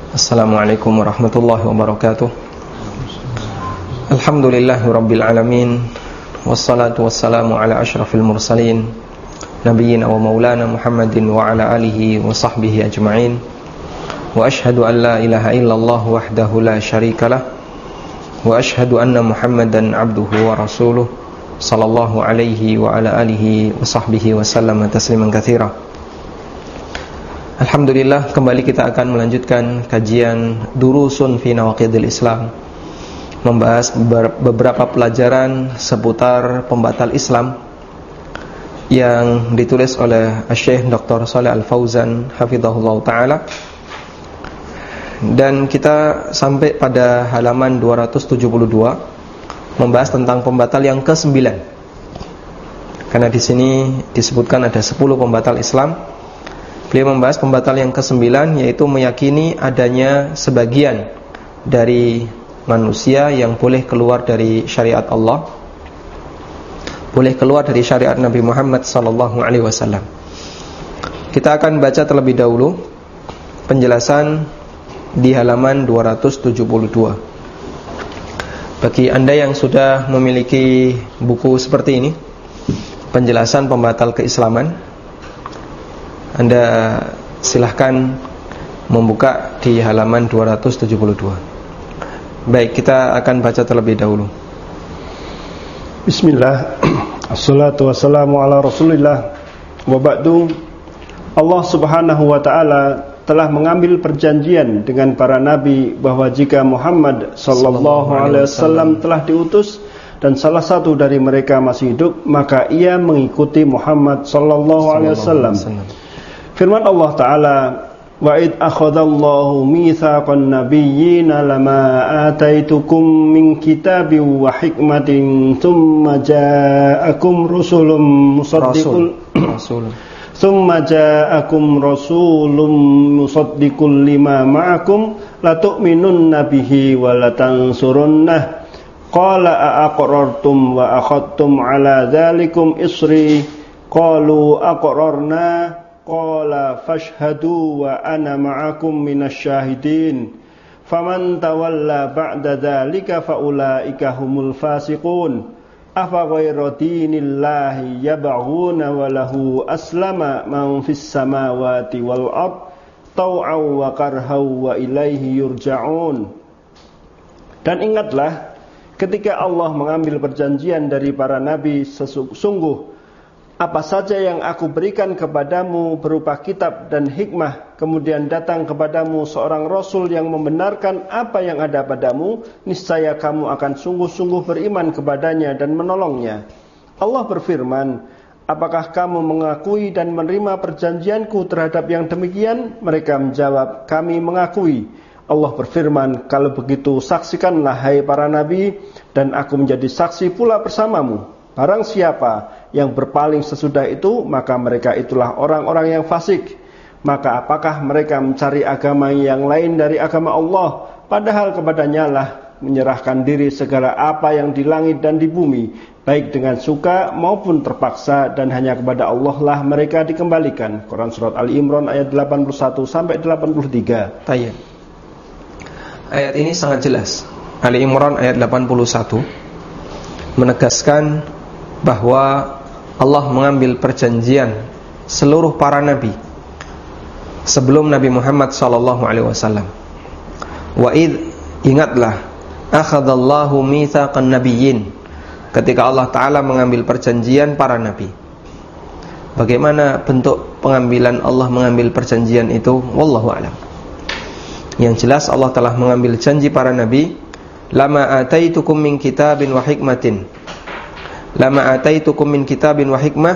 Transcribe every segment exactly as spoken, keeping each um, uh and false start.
Assalamualaikum warahmatullahi wabarakatuh. Alhamdulillahi rabbil alamin. Wassalatu wassalamu ala asyrafil mursalin Nabiyyina wa maulana Muhammadin wa ala alihi wa sahbihi ajma'in. Wa ashhadu an la ilaha illallah wahdahu la syarikalah. Wa ashhadu anna Muhammadan abduhu wa rasuluh sallallahu alaihi wa ala alihi wa sahbihi wa sallama tasliman katsira. Alhamdulillah, kembali kita akan melanjutkan kajian Durusun fi Nawaqidil Islam, membahas beberapa pelajaran seputar pembatal Islam yang ditulis oleh Syekh Doktor Shalih Al Fauzan hafizahullah taala. Dan kita sampai pada halaman dua ratus tujuh puluh dua, membahas tentang pembatal yang kesembilan. Karena di sini disebutkan ada sepuluh pembatal Islam. Beliau membahas pembatal yang kesembilan, yaitu meyakini adanya sebagian dari manusia yang boleh keluar dari syariat Allah, boleh keluar dari syariat Nabi Muhammad sallallahu alaihi wasallam. Kita akan baca terlebih dahulu penjelasan di halaman dua ratus tujuh puluh dua. Bagi Anda yang sudah memiliki buku seperti ini, penjelasan pembatal keislaman, Anda silahkan membuka di halaman dua ratus tujuh puluh dua. Baik, kita akan baca terlebih dahulu. Bismillah. Assalatu wassalamu ala Rasulillah. Wa ba'du. Allah Subhanahu wa taala telah mengambil perjanjian dengan para nabi bahwa jika Muhammad sallallahu alaihi wasallam telah diutus dan salah satu dari mereka masih hidup, maka ia mengikuti Muhammad sallallahu alaihi wasallam. Firman Allah Ta'ala, wa id akhadallahu mitsaqan nabiyyina lama ataitukum min kitabin wa hikmatin thumma ja'akum rusulun musaddiqun rasul thumma ja'akum rasulun musaddiqun lima ma'akum la tu'minunna bihi wa la tansurunnah qala a'aqrartum wa akhadtum ala dzalikum isri qalu aqrarna qala fashhadu wa ana ma'akum minasyahidin faman tawalla ba'da dzalika faulaika humul fasiqun afa ghayra dinillahi yabghuna wa lahu aslama man fis samawati wal ard tau'aw wa karhaw wa ilaihi yurja'un. Dan ingatlah ketika Allah mengambil perjanjian dari para nabi, sesungguh apa saja yang aku berikan kepadamu berupa kitab dan hikmah, kemudian datang kepadamu seorang rasul yang membenarkan apa yang ada padamu, niscaya kamu akan sungguh-sungguh beriman kepadanya dan menolongnya. Allah berfirman, apakah kamu mengakui dan menerima perjanjianku terhadap yang demikian? Mereka menjawab, kami mengakui. Allah berfirman, kalau begitu saksikanlah hai para nabi, dan aku menjadi saksi pula bersamamu. Barang siapa yang berpaling sesudah itu, maka mereka itulah orang-orang yang fasik. Maka apakah mereka mencari agama yang lain dari agama Allah, padahal kepadanya lah menyerahkan diri segala apa yang di langit dan di bumi, baik dengan suka maupun terpaksa, dan hanya kepada Allah lah mereka dikembalikan. Quran Surat Ali Imran ayat delapan puluh satu sampai delapan puluh tiga. Tayyib. Ayat ini sangat jelas. Ali Imran ayat delapan puluh satu menegaskan bahwa Allah mengambil perjanjian seluruh para nabi sebelum Nabi Muhammad sallallahu alaihi wasallam. Wa id, ingatlah, akhadallahu mitsaqan nabiyyin, ketika Allah Ta'ala mengambil perjanjian para nabi. Bagaimana bentuk pengambilan Allah mengambil perjanjian itu? Wallahu a'lam. Yang jelas Allah telah mengambil janji para nabi, lama ataitukum min kitabin wa hikmatin, lama ataitukum min kitabin wa hikmah,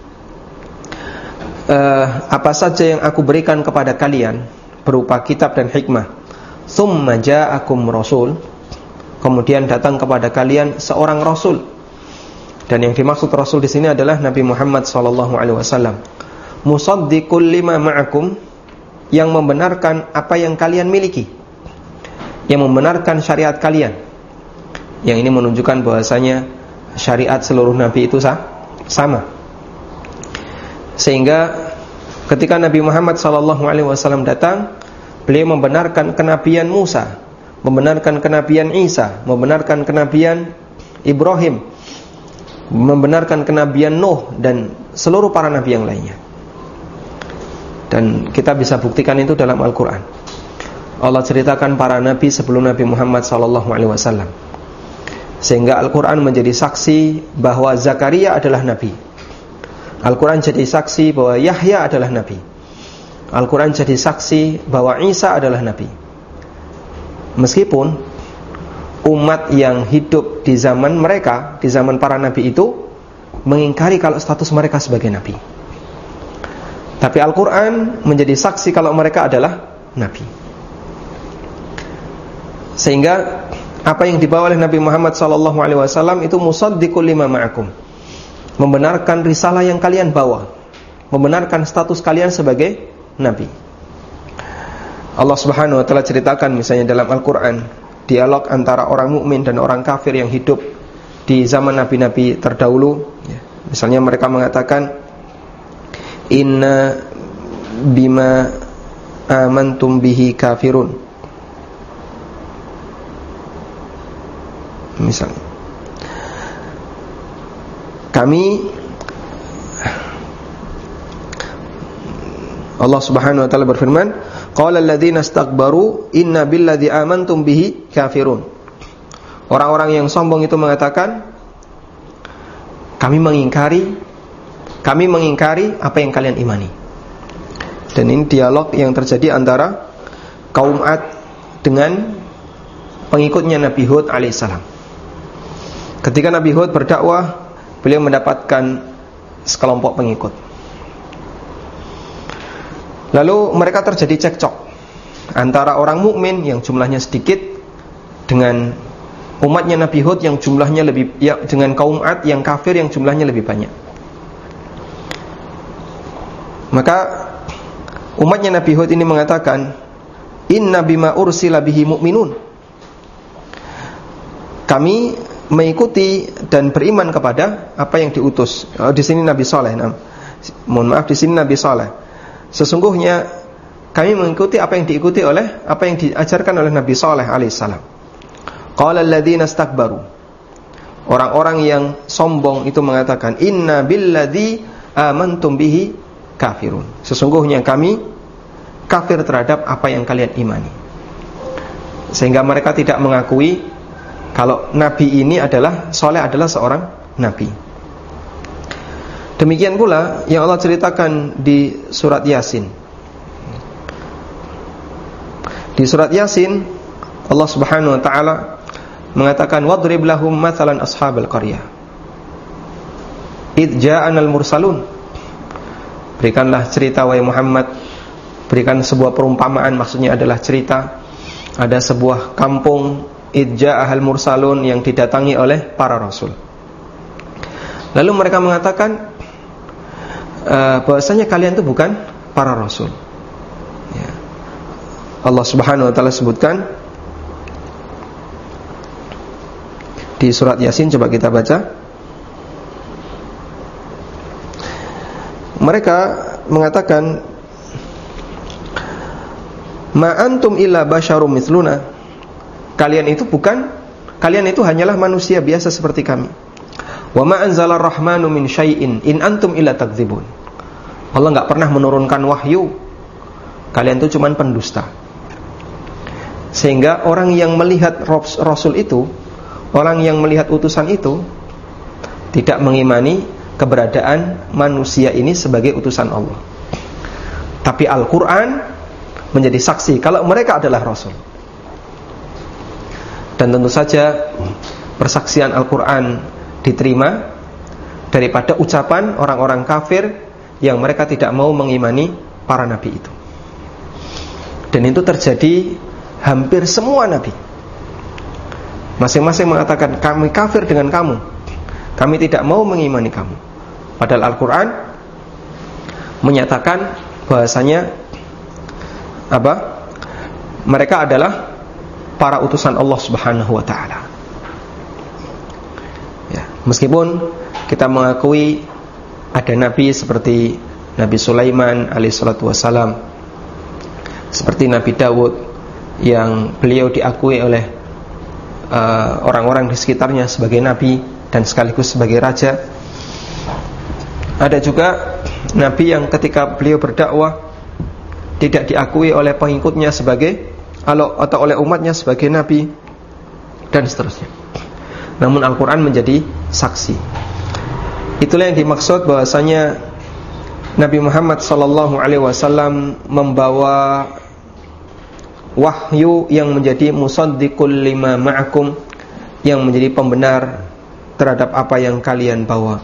uh, apa saja yang aku berikan kepada kalian berupa kitab dan hikmah. Tsumma ja'akum rasul, kemudian datang kepada kalian seorang rasul. Dan yang dimaksud rasul di sini adalah Nabi Muhammad sallallahu alaihi wasallam. Musaddiqul lima ma'akum, yang membenarkan apa yang kalian miliki, yang membenarkan syariat kalian. Yang ini menunjukkan bahwasanya syariat seluruh nabi itu sama. Sehingga ketika Nabi Muhammad sallallahu alaihi wasallam datang, beliau membenarkan kenabian Musa, membenarkan kenabian Isa, membenarkan kenabian Ibrahim, membenarkan kenabian Nuh dan seluruh para nabi yang lainnya. Dan kita bisa buktikan itu dalam Al-Quran. Allah ceritakan para nabi sebelum Nabi Muhammad sallallahu alaihi wasallam, sehingga Al-Quran menjadi saksi bahwa Zakaria adalah nabi. Al-Quran jadi saksi bahwa Yahya adalah nabi. Al-Quran jadi saksi bahwa Isa adalah nabi. Meskipun umat yang hidup di zaman mereka, di zaman para nabi itu, mengingkari kalau status mereka sebagai nabi. Tapi Al-Quran menjadi saksi kalau mereka adalah nabi. Sehingga apa yang dibawa oleh Nabi Muhammad sallallahu alaihi wasallam itu musaddiqul lima ma'akum, membenarkan risalah yang kalian bawa, membenarkan status kalian sebagai nabi. Allah Subhanahu wa taala ceritakan misalnya dalam Al-Quran dialog antara orang mukmin dan orang kafir yang hidup di zaman nabi-nabi terdahulu. Misalnya mereka mengatakan, inna bima amantum bihi kafirun. Misalnya, kami, Allah Subhanahu wa taala berfirman, qala alladziina istakbaru inna billadzi amantum bihi kafirun. Orang-orang yang sombong itu mengatakan, kami mengingkari kami mengingkari apa yang kalian imani. Dan ini dialog yang terjadi antara kaum Ad dengan pengikutnya Nabi Hud alaihissalam. Ketika Nabi Hud berdakwah, beliau mendapatkan sekelompok pengikut. Lalu mereka terjadi cekcok antara orang mukmin yang jumlahnya sedikit dengan umatnya Nabi Hud yang jumlahnya lebih, ya, dengan kaum Ad yang kafir yang jumlahnya lebih banyak. Maka umatnya Nabi Hud ini mengatakan, inna bima ursila bihi mu'minun. Kami mengikuti dan beriman kepada apa yang diutus. Oh, di sini Nabi Saleh. Nah, mohon maaf, di sini Nabi Saleh. Sesungguhnya kami mengikuti apa yang diikuti oleh apa yang diajarkan oleh Nabi Saleh alaihissalam. Qala alladziina istakbaru. Orang-orang yang sombong itu mengatakan, inna billadzi amantum bihi kafirun. Sesungguhnya kami kafir terhadap apa yang kalian imani. Sehingga mereka tidak mengakui kalau Nabi ini adalah, Saleh adalah seorang Nabi. Demikian pula yang Allah ceritakan di surat Yasin. Di surat Yasin Allah Subhanahu wa taala mengatakan, wadrib lahum mathalan ashabal qaryah id ja'anal mursalun. Berikanlah cerita wahai Muhammad, berikan sebuah perumpamaan, maksudnya adalah cerita. Ada sebuah kampung, id ja'ahal mursalun, yang didatangi oleh para rasul. Lalu mereka mengatakan uh, bahwasanya kalian itu bukan para rasul. Ya. Allah Subhanahu wa taala sebutkan di surat Yasin, coba kita baca. Mereka mengatakan, ma antum illa basyarum mithluna. Kalian itu bukan, kalian itu hanyalah manusia biasa seperti kami. Wa ma anzalar rahmanu min syai'in in antum illa takdzibun. Allah enggak pernah menurunkan wahyu. Kalian itu cuma pendusta. Sehingga orang yang melihat rasul itu, orang yang melihat utusan itu, tidak mengimani keberadaan manusia ini sebagai utusan Allah. Tapi Al-Quran menjadi saksi kalau mereka adalah rasul. Dan tentu saja persaksian Al-Quran diterima daripada ucapan orang-orang kafir yang mereka tidak mau mengimani para nabi itu. Dan itu terjadi hampir semua nabi. Masing-masing mengatakan, kami kafir dengan kamu, kami tidak mau mengimani kamu. Padahal Al-Quran menyatakan bahasanya apa? Mereka adalah para utusan Allah Subhanahu wa taala. Ya, meskipun kita mengakui ada nabi seperti Nabi Sulaiman alaihissalatu wassalam, Seperti Nabi Dawud yang beliau diakui oleh uh, orang-orang di sekitarnya sebagai nabi dan sekaligus sebagai raja. Ada juga nabi yang ketika beliau berdakwah tidak diakui oleh pengikutnya sebagai atau oleh umatnya sebagai nabi, dan seterusnya. Namun Al-Quran menjadi saksi. Itulah yang dimaksud bahwasanya Nabi Muhammad sallallahu alaihi wasallam membawa wahyu yang menjadi musaddiqul lima ma'akum, yang menjadi pembenar terhadap apa yang kalian bawa.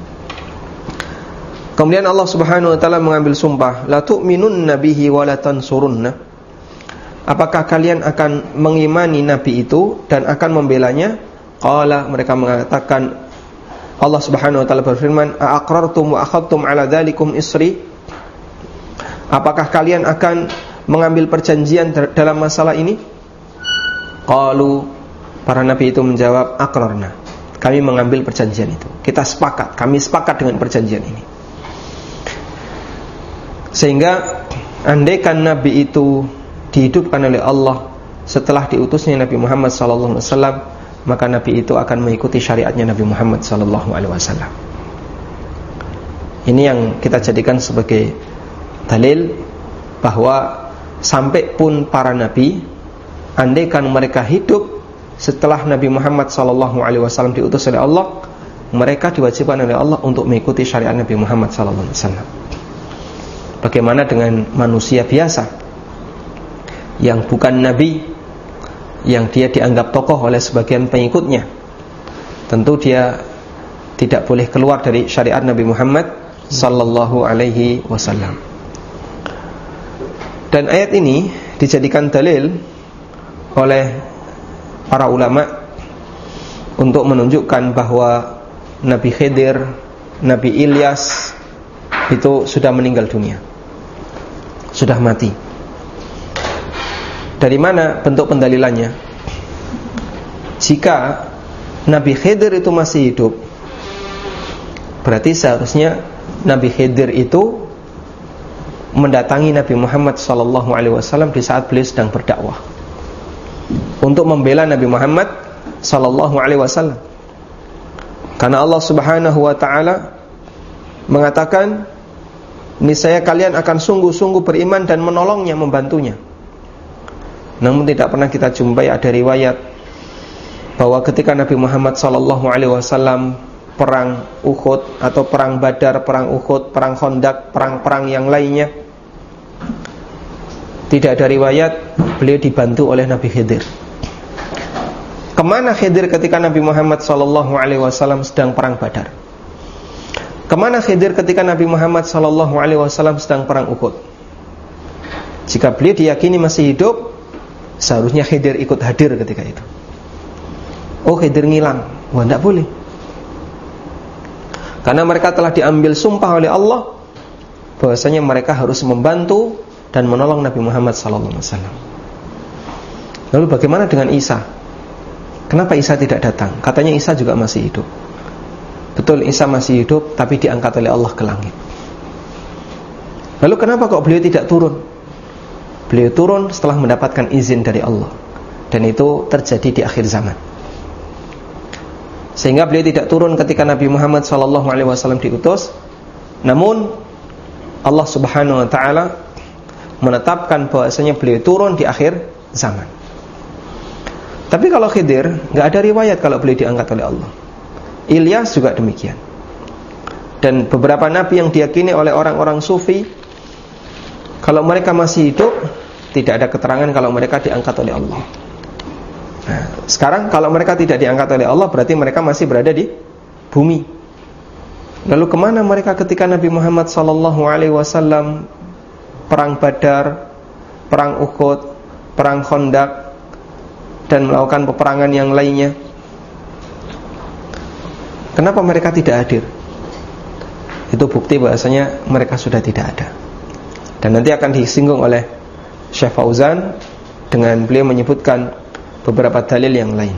Kemudian Allah Subhanahu wa taala mengambil sumpah, la tu'minunna bihi wa la tansurunna. Apakah kalian akan mengimani nabi itu dan akan membelanya? Qala, mereka mengatakan, Allah Subhanahu wa taala berfirman, aqrartum wa akhadtum ala dzalikum isri? Apakah kalian akan mengambil perjanjian dalam masalah ini? Qalu, para nabi itu menjawab, aqrarna. Kami mengambil perjanjian itu. Kita sepakat, kami sepakat dengan perjanjian ini. Sehingga andaikan nabi itu dihidupkan oleh Allah setelah diutusnya Nabi Muhammad sallallahu alaihi wasallam, maka nabi itu akan mengikuti syariatnya Nabi Muhammad sallallahu alaihi wasallam. Ini yang kita jadikan sebagai dalil bahwa sampai pun para nabi, andaikan mereka hidup setelah Nabi Muhammad sallallahu alaihi wasallam diutus oleh Allah, mereka diwajibkan oleh Allah untuk mengikuti syariat Nabi Muhammad sallallahu alaihi wasallam. Bagaimana dengan manusia biasa yang bukan nabi, yang dia dianggap tokoh oleh sebagian pengikutnya? Tentu dia tidak boleh keluar dari syariat Nabi Muhammad sallallahu alaihi wasallam. Dan ayat ini dijadikan dalil oleh para ulama untuk menunjukkan bahwa Nabi Khidir, Nabi Ilyas itu sudah meninggal dunia, sudah mati. Dari mana bentuk pendalilannya? Jika Nabi Khidir itu masih hidup, berarti seharusnya Nabi Khidir itu mendatangi Nabi Muhammad sallallahu alaihi wasallam di saat beliau sedang berdakwah untuk membela Nabi Muhammad sallallahu alaihi wasallam. Karena Allah Subhanahu wa taala mengatakan, niscaya kalian akan sungguh-sungguh beriman dan menolongnya, membantunya. Namun tidak pernah kita jumpai ada riwayat bahwa ketika Nabi Muhammad sallallahu alaihi wasallam perang Uhud atau perang Badar, perang Uhud, perang Khandaq, perang-perang yang lainnya, tidak ada riwayat beliau dibantu oleh Nabi Khidir. Kemana Khidir ketika Nabi Muhammad sallallahu alaihi wasallam sedang perang Badar? Kemana Khidir ketika Nabi Muhammad sallallahu alaihi wasallam sedang perang Uhud? Jika beliau diyakini masih hidup, seharusnya Khidir ikut hadir ketika itu. Oh, Khidir ngilang. Wah, tidak boleh. Karena mereka telah diambil sumpah oleh Allah bahwasanya mereka harus membantu dan menolong Nabi Muhammad sallallahu alaihi wasallam. Lalu bagaimana dengan Isa? Kenapa Isa tidak datang? Katanya Isa juga masih hidup. Betul, Isa masih hidup, tapi diangkat oleh Allah ke langit. Lalu kenapa kok beliau tidak turun? Beliau turun setelah mendapatkan izin dari Allah, dan itu terjadi di akhir zaman. Sehingga beliau tidak turun ketika Nabi Muhammad sallallahu alaihi wasallam diutus. Namun Allah Subhanahu wa taala menetapkan bahwasanya beliau turun di akhir zaman. Tapi kalau Khidir, enggak ada riwayat kalau beliau diangkat oleh Allah. Ilyas juga demikian. Dan beberapa nabi yang diyakini oleh orang-orang sufi, kalau mereka masih hidup, tidak ada keterangan kalau mereka diangkat oleh Allah. Nah, sekarang kalau mereka tidak diangkat oleh Allah, berarti mereka masih berada di bumi. Lalu kemana mereka ketika Nabi Muhammad sallallahu alaihi wasallam perang Badar, perang Uhud, perang Khandaq, dan melakukan peperangan yang lainnya? Kenapa mereka tidak hadir? Itu bukti bahasanya mereka sudah tidak ada. Dan nanti akan disinggung oleh Syekh Fauzan dengan beliau menyebutkan beberapa dalil yang lain.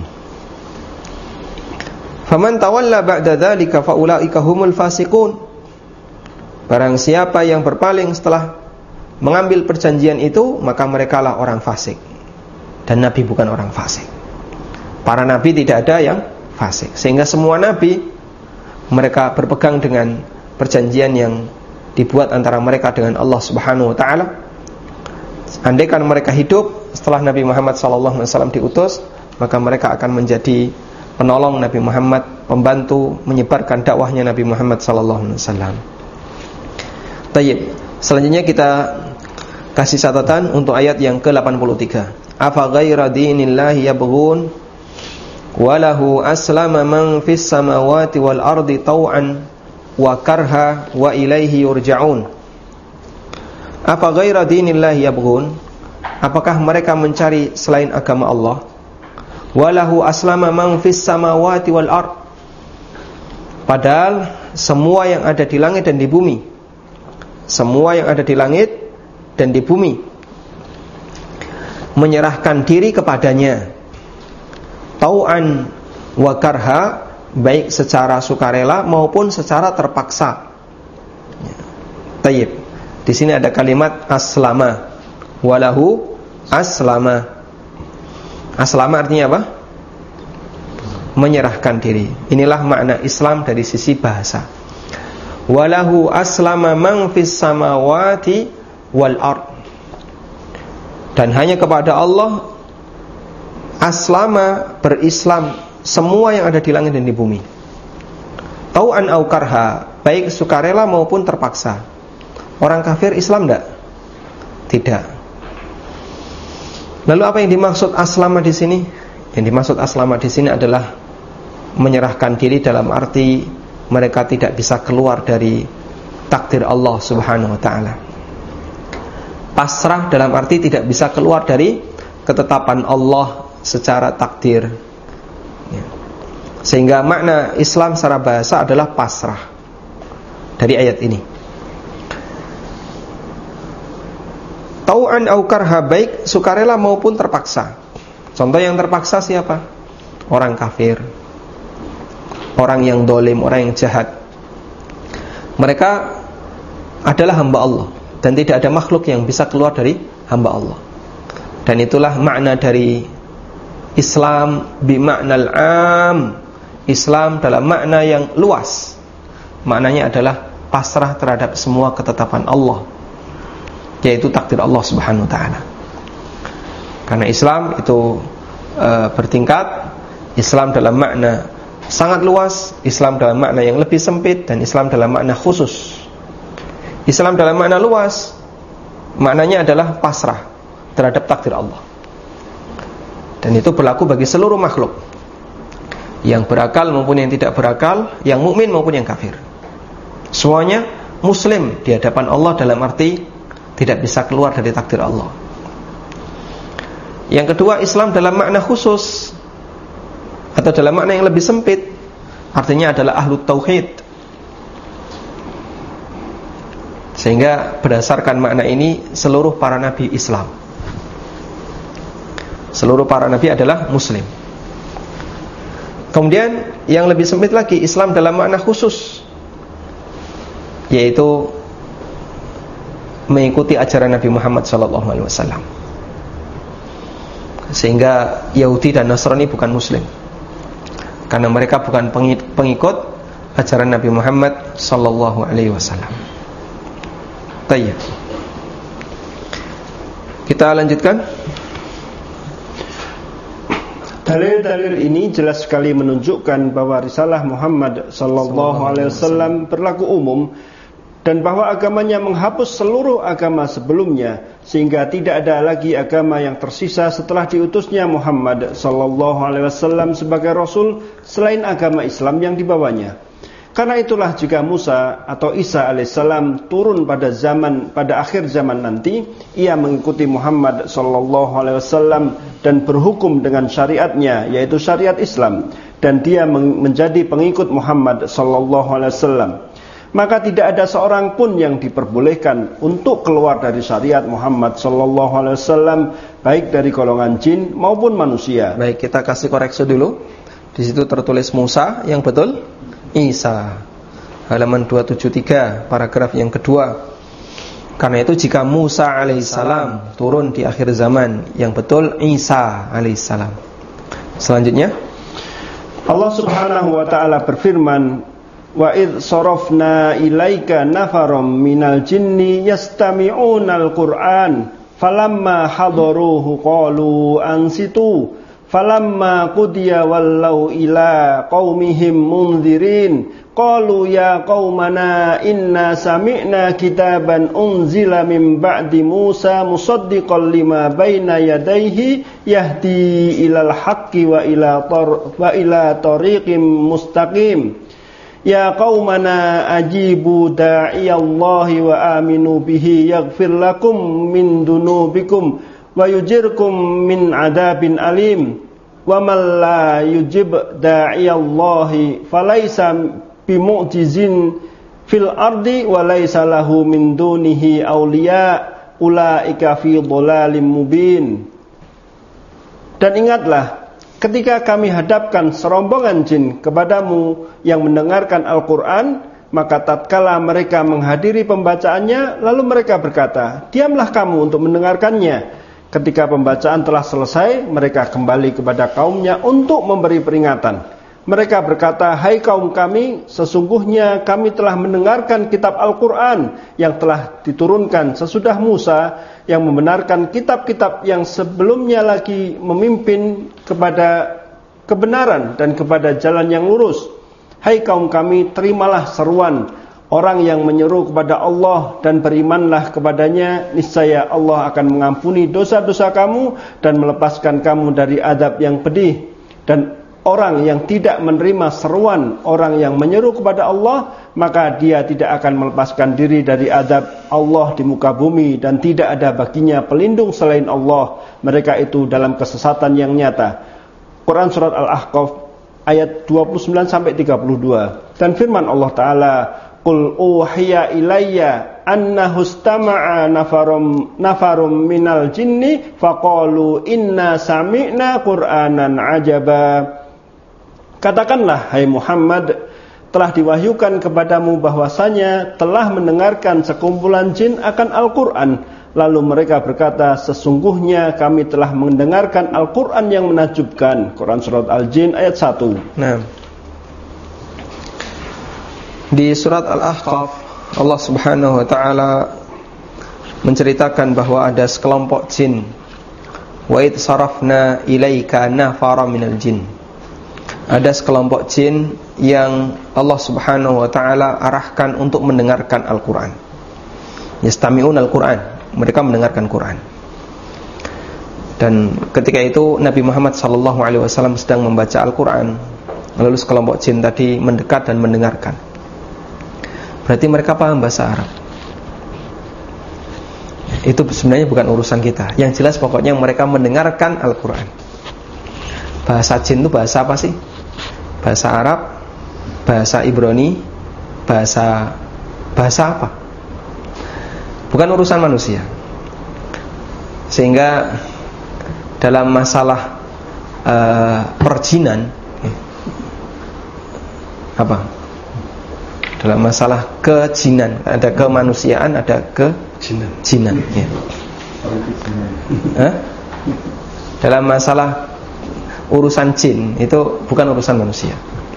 Faman tawalla ba'da dzalika faulaika humul fasiqun. Barang siapa yang berpaling setelah mengambil perjanjian itu, maka merekalah orang fasik. Dan Nabi bukan orang fasik. Para Nabi tidak ada yang fasik. Sehingga semua Nabi, mereka berpegang dengan perjanjian yang dibuat antara mereka dengan Allah Subhanahu Wa Taala. Andaikan mereka hidup setelah Nabi Muhammad sallallahu alaihi wasallam diutus, maka mereka akan menjadi penolong Nabi Muhammad, pembantu menyebarkan dakwahnya Nabi Muhammad sallallahu alaihi wasallam. Tayyib. Selanjutnya kita kasih catatan untuk ayat yang ke delapan puluh tiga. Afa ghaira dinillahi yabghun wa lahu aslama man fis samawati wal ardi taw'an wa karha wa ilaihi yurja'un. Afa ghaira dinillahi yabghun? Apakah mereka mencari selain agama Allah? Walahu aslama man fis samawati wal ard. Padahal semua yang ada di langit dan di bumi, semua yang ada di langit dan di bumi menyerahkan diri kepadanya, tau'an wa karha, baik secara sukarela maupun secara terpaksa. Tayyib. Di sini ada kalimat aslama. Walahu aslama. Aslama artinya apa? Menyerahkan diri. Inilah makna Islam dari sisi bahasa. Walahu aslama man fis samawati wal ard. Dan hanya kepada Allah aslama, berislam semua yang ada di langit dan di bumi. Tau'an au karha, baik sukarela maupun terpaksa. Orang kafir Islam enggak? Tidak. Lalu apa yang dimaksud aslama di sini? Yang dimaksud aslama di sini adalah menyerahkan diri dalam arti mereka tidak bisa keluar dari takdir Allah Subhanahu wa taala. Pasrah dalam arti tidak bisa keluar dari ketetapan Allah secara takdir. Sehingga makna Islam secara bahasa adalah pasrah dari ayat ini. Tau'an au karha, baik sukarela maupun terpaksa. Contoh yang terpaksa siapa? Orang kafir, orang yang dolim, orang yang jahat. Mereka adalah hamba Allah, dan tidak ada makhluk yang bisa keluar dari hamba Allah. Dan itulah makna dari Islam bimaknal am. Islam dalam makna yang luas. Maknanya adalah pasrah terhadap semua ketetapan Allah, yaitu takdir Allah Subhanahu wa taala. Karena Islam itu e, bertingkat. Islam dalam makna sangat luas, Islam dalam makna yang lebih sempit, dan Islam dalam makna khusus. Islam dalam makna luas, maknanya adalah pasrah terhadap takdir Allah. Dan itu berlaku bagi seluruh makhluk, yang berakal maupun yang tidak berakal, yang mukmin maupun yang kafir. Semuanya muslim di hadapan Allah dalam arti tidak bisa keluar dari takdir Allah. Yang kedua, Islam dalam makna khusus atau dalam makna yang lebih sempit, artinya adalah ahlu tauhid. Sehingga berdasarkan makna ini seluruh para nabi Islam, seluruh para nabi adalah muslim. Kemudian yang lebih sempit lagi, Islam dalam makna khusus, yaitu mengikuti ajaran Nabi Muhammad sallallahu alaihi wasallam. Sehingga Yahudi dan Nasrani bukan muslim, karena mereka bukan pengikut ajaran Nabi Muhammad sallallahu alaihi wasallam. Baik. Kita lanjutkan. Dalil-dalil ini jelas sekali menunjukkan bahwa risalah Muhammad sallallahu alaihi wasallam berlaku umum, dan bahwa agamanya menghapus seluruh agama sebelumnya, sehingga tidak ada lagi agama yang tersisa setelah diutusnya Muhammad sallallahu alaihi wasallam sebagai rasul selain agama Islam yang dibawanya. Karena itulah jika Musa atau Isa alaihissalam turun pada zaman pada akhir zaman nanti, ia mengikuti Muhammad sallallahu alaihi wasallam dan berhukum dengan syariatnya, yaitu syariat Islam, dan dia menjadi pengikut Muhammad sallallahu alaihi wasallam. Maka tidak ada seorang pun yang diperbolehkan untuk keluar dari syariat Muhammad sallallahu alaihi wasallam, baik dari golongan jin maupun manusia. Baik, kita kasih koreksi dulu. Di situ tertulis Musa, yang betul Isa. Halaman dua ratus tujuh puluh tiga, paragraf yang kedua. Karena itu jika Musa alaihissalam turun di akhir zaman, yang betul Isa alaihissalam. Selanjutnya Allah Subhanahu wa taala berfirman, wa id sarafna ilaika nafaram minal jinni yastami'unal qur'an falamma hadaruhu qalu ansitu falamma qudiya wallau ila qaumihim munzirin qalu ya qaumana inna sami'na kitaban unzila min ba'di Musa musaddiqan lima baina yadayhi yahdi ilal haqqi wa ila tar wa ila tariqim mustaqim ya qaumana ajibu da'iyallahi wa aminu bihi yaghfir lakum min dunubikum wa yujirkum min adabin alim wa man la yujib da'iyallahi falaysa bimu'jizin fil ardi wa laysa lahu min dunihi awliya ulaika fi dhalalim mubin. Dan ingatlah ketika kami hadapkan serombongan jin kepadamu yang mendengarkan Al-Quran, maka tatkala mereka menghadiri pembacaannya, lalu mereka berkata, diamlah kamu untuk mendengarkannya. Ketika pembacaan telah selesai, mereka kembali kepada kaumnya untuk memberi peringatan. Mereka berkata, hai kaum kami, sesungguhnya kami telah mendengarkan kitab Al-Quran yang telah diturunkan sesudah Musa, yang membenarkan kitab-kitab yang sebelumnya lagi memimpin kepada kebenaran dan kepada jalan yang lurus. Hai kaum kami, terimalah seruan orang yang menyeru kepada Allah dan berimanlah kepadanya, niscaya Allah akan mengampuni dosa-dosa kamu dan melepaskan kamu dari azab yang pedih. Dan orang yang tidak menerima seruan orang yang menyeru kepada Allah, maka dia tidak akan melepaskan diri dari azab Allah di muka bumi, dan tidak ada baginya pelindung selain Allah. Mereka itu dalam kesesatan yang nyata. Quran Surat Al-Ahqaf ayat dua puluh sembilan sampai tiga puluh dua. Dan firman Allah Ta'ala, Qul uhiya ilayya annahu istama'a nafarum nafarum minal jinni faqalu inna sami'na qur'anan ajaba. Katakanlah, hai Muhammad, telah diwahyukan kepadamu bahwasanya telah mendengarkan sekumpulan jin akan Al-Quran. Lalu mereka berkata, sesungguhnya kami telah mendengarkan Al-Quran yang menakjubkan. Quran Surat Al-Jin ayat satu. Nah, di Surat Al-Ahqaf Allah Subhanahu wa ta'ala menceritakan bahwa ada sekelompok jin. Wa id sarafna ilaika nafara minal jin. Ada sekelompok jin yang Allah Subhanahu wa ta'ala arahkan untuk mendengarkan Al-Quran. Yastami'un Al-Quran, mereka mendengarkan Quran. Dan ketika itu Nabi Muhammad sallallahu alaihi wasallam sedang membaca Al-Quran, lalu sekelompok jin tadi mendekat dan mendengarkan. Berarti mereka paham bahasa Arab. Itu sebenarnya bukan urusan kita. Yang jelas pokoknya mereka mendengarkan Al-Quran. Bahasa jin itu bahasa apa sih? Bahasa Arab, bahasa Ibrani, bahasa bahasa apa? Bukan urusan manusia. Sehingga dalam masalah uh, perjinan, eh, apa? Dalam masalah kejinan, ada kemanusiaan, ada kejinan. Ya. Hah? Dalam masalah urusan jin itu bukan urusan manusia.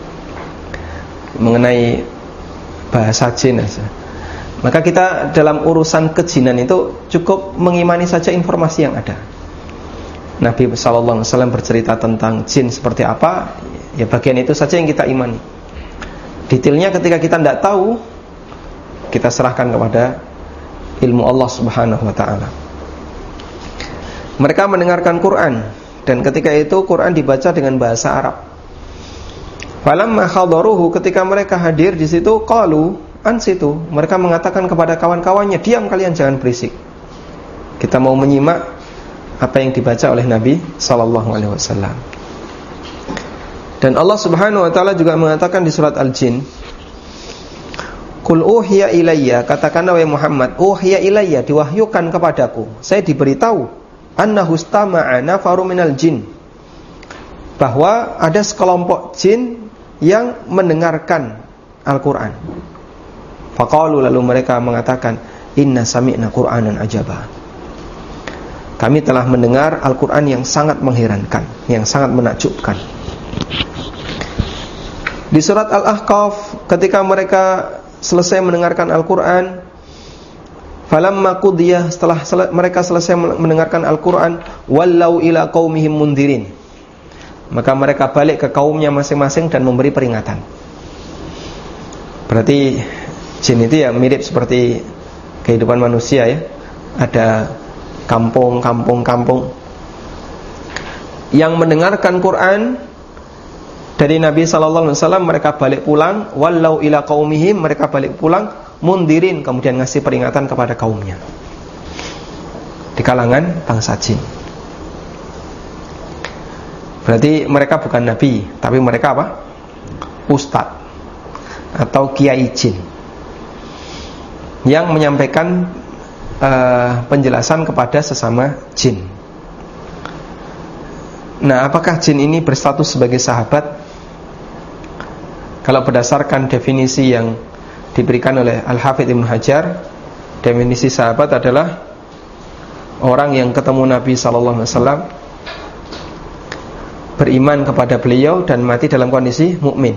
Mengenai bahasa jin saja. Maka kita dalam urusan kejinan itu cukup mengimani saja informasi yang ada. Nabi sallallahu alaihi wasallam bercerita tentang jin seperti apa, ya bagian itu saja yang kita imani. Detailnya ketika kita tidak tahu, kita serahkan kepada ilmu Allah Subhanahu wa ta'ala. Mereka mendengarkan Quran, dan ketika itu Quran dibaca dengan bahasa Arab. Falamma hadaruhu, ketika mereka hadir di situ, qalu ansitu, mereka mengatakan kepada kawan-kawannya, diam kalian, jangan berisik. Kita mau menyimak apa yang dibaca oleh Nabi sallallahu alaihi wasallam. Dan Allah Subhanahu wa ta'ala juga mengatakan di surat Al-Jin, Qul uhiya ilayya, katakanlah wahai Muhammad, uhiya ilayya, diwahyukan kepadaku, saya diberitahu, annahu istama'a nafaru minal jin, bahwa ada sekelompok jin yang mendengarkan Al-Quran. Faqalu, lalu mereka mengatakan, inna sami'na Qur'anan ajaba. Kami telah mendengar Al-Qur'an yang sangat mengherankan, yang sangat menakjubkan. Di surat Al-Ahqaf, ketika mereka selesai mendengarkan Al-Qur'an, falamma qudiyah, setelah sel- mereka selesai mendengarkan Al-Qur'an, wallau ila qaumihim mundirin, maka mereka balik ke kaumnya masing-masing dan memberi peringatan. Berarti jin itu ya mirip seperti kehidupan manusia ya. Ada kampung-kampung-kampung yang mendengarkan Quran dari Nabi sallallahu alaihi wasallam, mereka balik pulang, wallau ila qaumihim, mereka balik pulang mundirin, kemudian ngasih peringatan kepada kaumnya. Di kalangan bangsa jin. Berarti mereka bukan nabi, tapi mereka apa? Ustadz atau kiai jin yang menyampaikan uh, penjelasan kepada sesama jin. Nah, apakah jin ini berstatus sebagai sahabat? Kalau berdasarkan definisi yang diberikan oleh Al-Hafidz Ibnu Hajar, definisi sahabat adalah orang yang ketemu Nabi sallallahu alaihi wasallam, beriman kepada beliau dan mati dalam kondisi mukmin.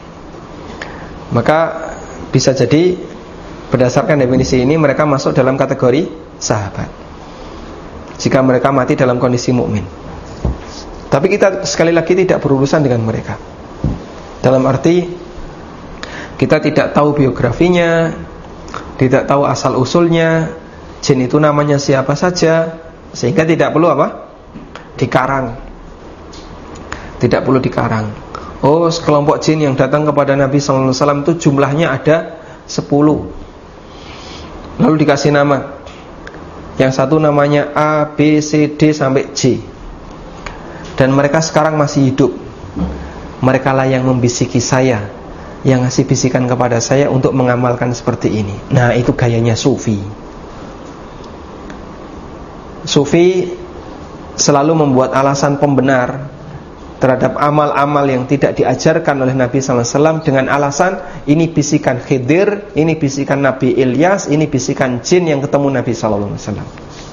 Maka bisa jadi berdasarkan definisi ini mereka masuk dalam kategori sahabat jika mereka mati dalam kondisi mukmin. Tapi kita sekali lagi tidak berurusan dengan mereka. Dalam arti kita tidak tahu biografinya, tidak tahu asal usulnya, jin itu namanya siapa saja, sehingga tidak perlu apa? Dikarang. Tidak perlu dikarang. Oh, sekelompok jin yang datang kepada Nabi sallallahu alaihi wasallam itu jumlahnya ada sepuluh. Lalu dikasih nama. Yang satu namanya A, B, C, D sampai J. Dan mereka sekarang masih hidup. Mereka lah yang membisiki saya, yang ngasih bisikan kepada saya untuk mengamalkan seperti ini. Nah, itu gayanya sufi. Sufi selalu membuat alasan pembenar terhadap amal-amal yang tidak diajarkan oleh Nabi sallallahu alaihi wasallam dengan alasan ini bisikan Khidir, ini bisikan Nabi Ilyas, ini bisikan jin yang ketemu Nabi sallallahu alaihi wasallam.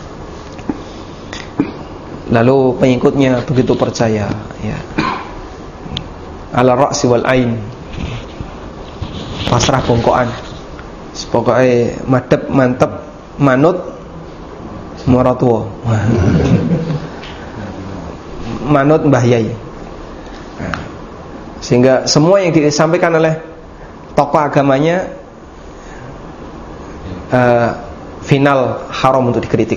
Lalu pengikutnya begitu percaya, ya. Ala ra'si wal ain, pasrah bongkoan, pokoknya madep mantep manut maratua, manut mbah yai. Sehingga semua yang disampaikan oleh tokoh agamanya uh, final haram untuk dikritik.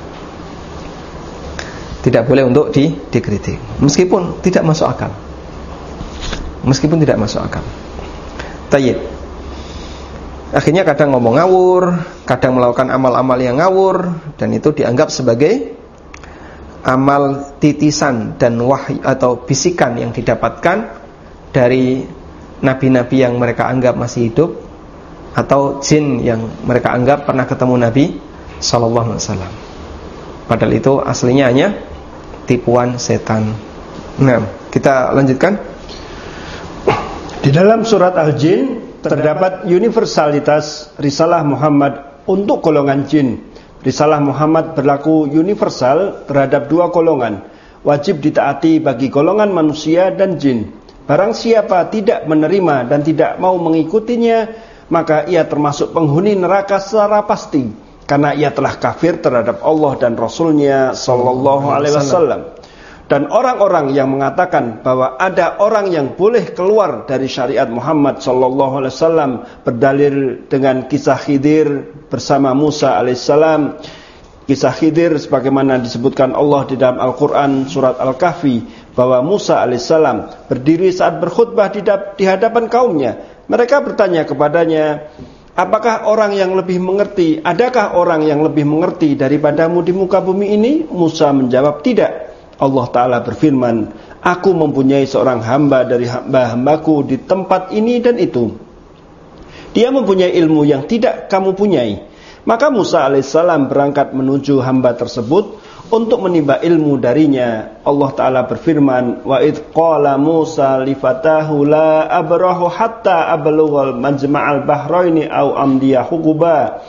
Tidak boleh untuk di, dikritik, meskipun tidak masuk akal. Meskipun tidak masuk akal. Tayyib. Akhirnya kadang ngomong ngawur, kadang melakukan amal-amal yang ngawur, dan itu dianggap sebagai amal titisan dan wahyu atau bisikan yang didapatkan dari nabi-nabi yang mereka anggap masih hidup, atau jin yang mereka anggap pernah ketemu Nabi sallallahu alaihi wasallam. Padahal itu aslinya hanya tipuan setan. Nah, kita lanjutkan. Di dalam surat Al-Jin terdapat universalitas risalah Muhammad untuk golongan jin. Risalah Muhammad berlaku universal terhadap dua golongan, wajib ditaati bagi golongan manusia dan jin. Barang siapa tidak menerima dan tidak mau mengikutinya, maka ia termasuk penghuni neraka secara pasti, karena ia telah kafir terhadap Allah dan Rasulnya sallallahu alaihi wasallam. Dan orang-orang yang mengatakan bahwa ada orang yang boleh keluar dari syariat Muhammad sallallahu alaihi wasallam berdalil dengan kisah Khidir bersama Musa alaihissalam. Kisah Khidir sebagaimana disebutkan Allah di dalam Al-Quran surat Al-Kahfi, bahwa Musa alaihissalam berdiri saat berkhutbah di, di hadapan kaumnya. Mereka bertanya kepadanya, apakah orang yang lebih mengerti, adakah orang yang lebih mengerti daripadamu di muka bumi ini? Musa menjawab, tidak. Allah Ta'ala berfirman, aku mempunyai seorang hamba dari hamba-hambaku di tempat ini dan itu. Dia mempunyai ilmu yang tidak kamu punyai. Maka Musa alaihissalam berangkat menuju hamba tersebut untuk menimba ilmu darinya. Allah Ta'ala berfirman, wa idh qala Musa li fatahu la abrahu hatta ablughal majma'al bahraini au amdiya huquba.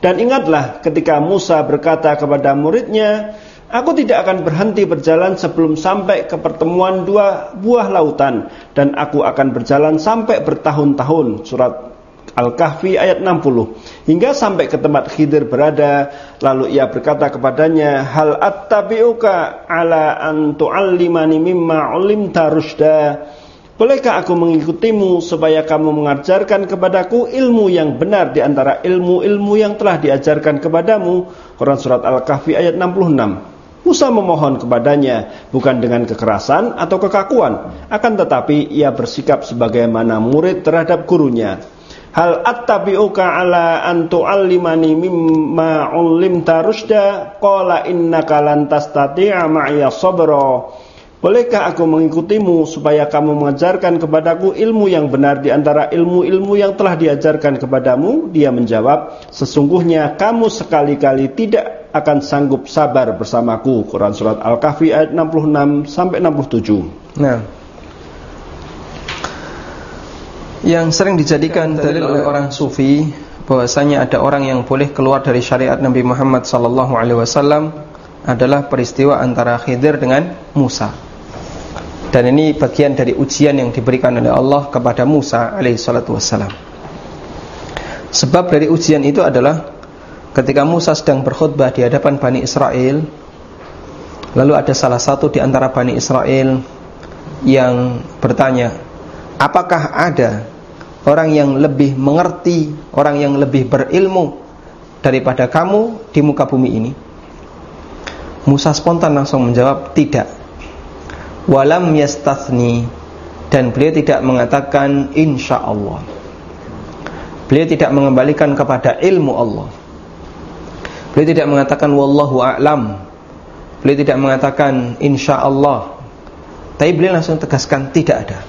Dan ingatlah ketika Musa berkata kepada muridnya, aku tidak akan berhenti berjalan sebelum sampai ke pertemuan dua buah lautan, dan aku akan berjalan sampai bertahun-tahun. Surat Al-Kahfi ayat enam puluh. Hingga sampai ke tempat Khidir berada, lalu ia berkata kepadanya, hal attabi'uka ala an tu'allimani mimma 'ullimta rusyda. Bolehkah aku mengikutimu supaya kamu mengajarkan kepadaku ilmu yang benar di antara ilmu-ilmu yang telah diajarkan kepadamu? Quran surat Al-Kahfi ayat enam puluh enam. Musa memohon kepadanya bukan dengan kekerasan atau kekakuan, akan tetapi ia bersikap sebagaimana murid terhadap gurunya. Hal attabi'uka ala an tu'allimani mimma 'ullimta rusyda qala innaka lan tastati'a ma'iya sabra. Bolehkah aku mengikutimu supaya kamu mengajarkan kepadaku ilmu yang benar di antara ilmu-ilmu yang telah diajarkan kepadamu? Dia menjawab, sesungguhnya kamu sekali-kali tidak akan sanggup sabar bersamaku. Quran surat Al-Kahfi ayat enam puluh enam sampai enam puluh tujuh. Nah, yang sering dijadikan dalil oleh orang sufi bahwasanya ada orang yang boleh keluar dari syariat Nabi Muhammad sallallahu alaihi wasallam adalah peristiwa antara Khidir dengan Musa. Dan ini bagian dari ujian yang diberikan oleh Allah kepada Musa alaihi salatu wassalam. Sebab dari ujian itu adalah ketika Musa sedang berkhutbah di hadapan Bani Israel, lalu ada salah satu di antara Bani Israel yang bertanya, apakah ada orang yang lebih mengerti, orang yang lebih berilmu daripada kamu di muka bumi ini? Musa spontan langsung menjawab, tidak. Walam yastathni, dan beliau tidak mengatakan insyaallah. Beliau tidak mengembalikan kepada ilmu Allah. Beliau tidak mengatakan wallahu a'lam. Beliau tidak mengatakan insyaallah. Tapi beliau langsung tegaskan tidak ada.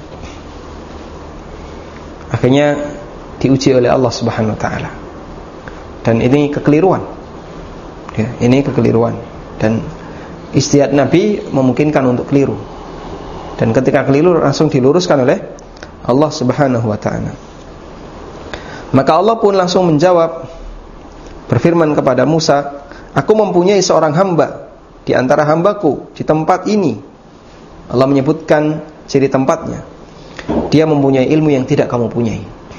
Akhirnya diuji oleh Allah Subhanahu wa taala. Dan ini kekeliruan. Ya, ini kekeliruan. Dan ijtihad Nabi memungkinkan untuk keliru. Dan ketika keliru langsung diluruskan oleh Allah Subhanahu wa taala. Maka Allah pun langsung menjawab, berfirman kepada Musa, aku mempunyai seorang hamba di antara hambaku di tempat ini. Allah menyebutkan ciri tempatnya. Dia mempunyai ilmu yang tidak kamu punyai.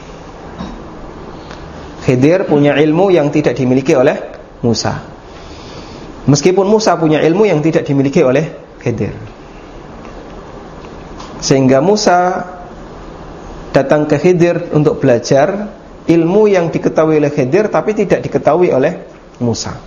Khidir punya ilmu yang tidak dimiliki oleh Musa, meskipun Musa punya ilmu yang tidak dimiliki oleh Khidir. Sehingga Musa datang ke Khidir untuk belajar ilmu yang diketahui oleh Khidir tapi tidak diketahui oleh Musa.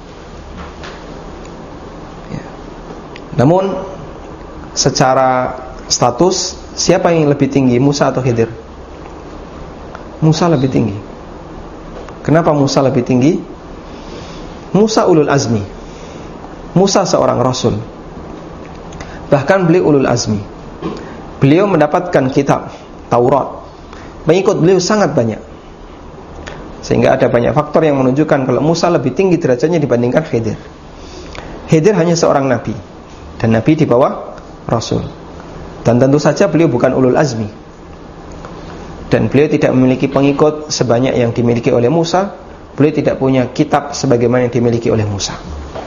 Ya. Namun secara status, siapa yang lebih tinggi, Musa atau Khidir? Musa lebih tinggi. Kenapa Musa lebih tinggi? Musa ulul azmi. Musa seorang rasul. Bahkan beliau ulul azmi. Beliau mendapatkan kitab Taurat. Pengikut beliau sangat banyak. Sehingga ada banyak faktor yang menunjukkan kalau Musa lebih tinggi derajatnya dibandingkan Khidir. Khidir hanya seorang nabi, dan nabi di bawah rasul. Dan tentu saja beliau bukan ulul azmi. Dan beliau tidak memiliki pengikut sebanyak yang dimiliki oleh Musa. Beliau tidak punya kitab sebagaimana yang dimiliki oleh Musa.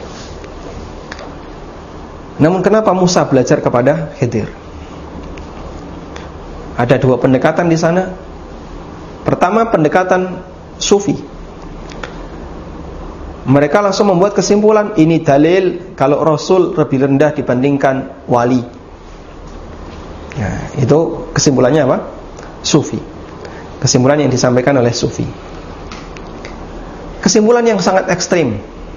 Namun kenapa Musa belajar kepada Khidir? Ada dua pendekatan di sana. Pertama, pendekatan sufi. Mereka langsung membuat kesimpulan, ini dalil kalau Rasul lebih rendah dibandingkan wali. Nah, itu kesimpulannya apa? Sufi. Kesimpulan yang disampaikan oleh sufi. Kesimpulan yang sangat ekstrim.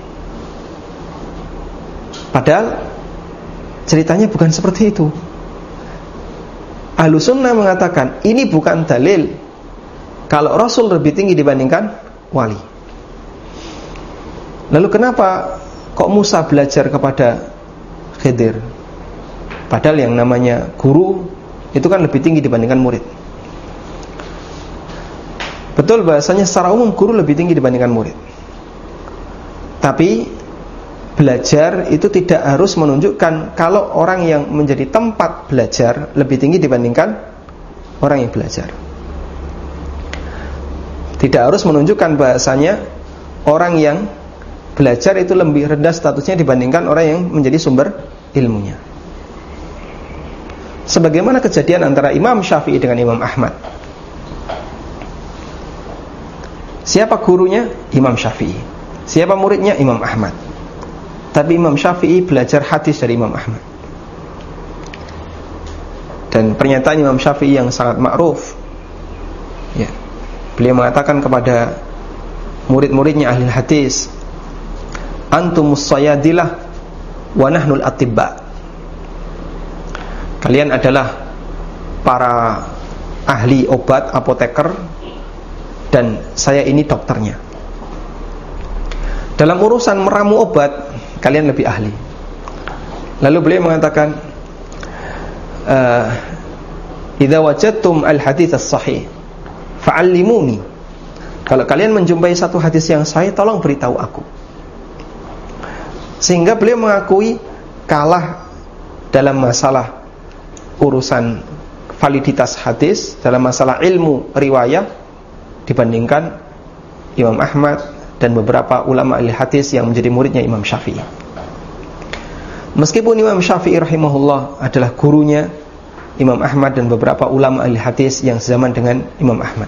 Padahal ceritanya bukan seperti itu. Ahlus Sunnah mengatakan ini bukan dalil kalau Rasul lebih tinggi dibandingkan wali. Lalu kenapa kok Musa belajar kepada Khidir? Padahal yang namanya guru itu kan lebih tinggi dibandingkan murid. Betul bahasanya secara umum guru lebih tinggi dibandingkan murid. Tapi belajar itu tidak harus menunjukkan kalau orang yang menjadi tempat belajar lebih tinggi dibandingkan orang yang belajar. Tidak harus menunjukkan bahasanya orang yang belajar itu lebih rendah statusnya dibandingkan orang yang menjadi sumber ilmunya. Sebagaimana kejadian antara Imam Syafi'i dengan Imam Ahmad. Siapa gurunya? Imam Syafi'i. Siapa muridnya? Imam Ahmad. Tapi Imam Syafi'i belajar hadis dari Imam Ahmad. Dan pernyataan Imam Syafi'i yang sangat ma'ruf, ya, beliau mengatakan kepada murid-muridnya ahli hadis, antumus sayadilah wa nahnul atibba. Kalian adalah para ahli obat, apoteker, dan saya ini dokternya. Dalam urusan meramu obat, kalian lebih ahli. Lalu beliau mengatakan, idza wajadtum al-hadits as-sahih fa'allimuni. Kalau kalian menjumpai satu hadis yang sahih, tolong beritahu aku. Sehingga beliau mengakui kalah dalam masalah urusan validitas hadis, dalam masalah ilmu riwayah, dibandingkan Imam Ahmad dan beberapa ulama ahli hadis yang menjadi muridnya Imam Syafi'i. Meskipun Imam Syafi'i rahimahullah adalah gurunya Imam Ahmad dan beberapa ulama ahli hadis yang sezaman dengan Imam Ahmad.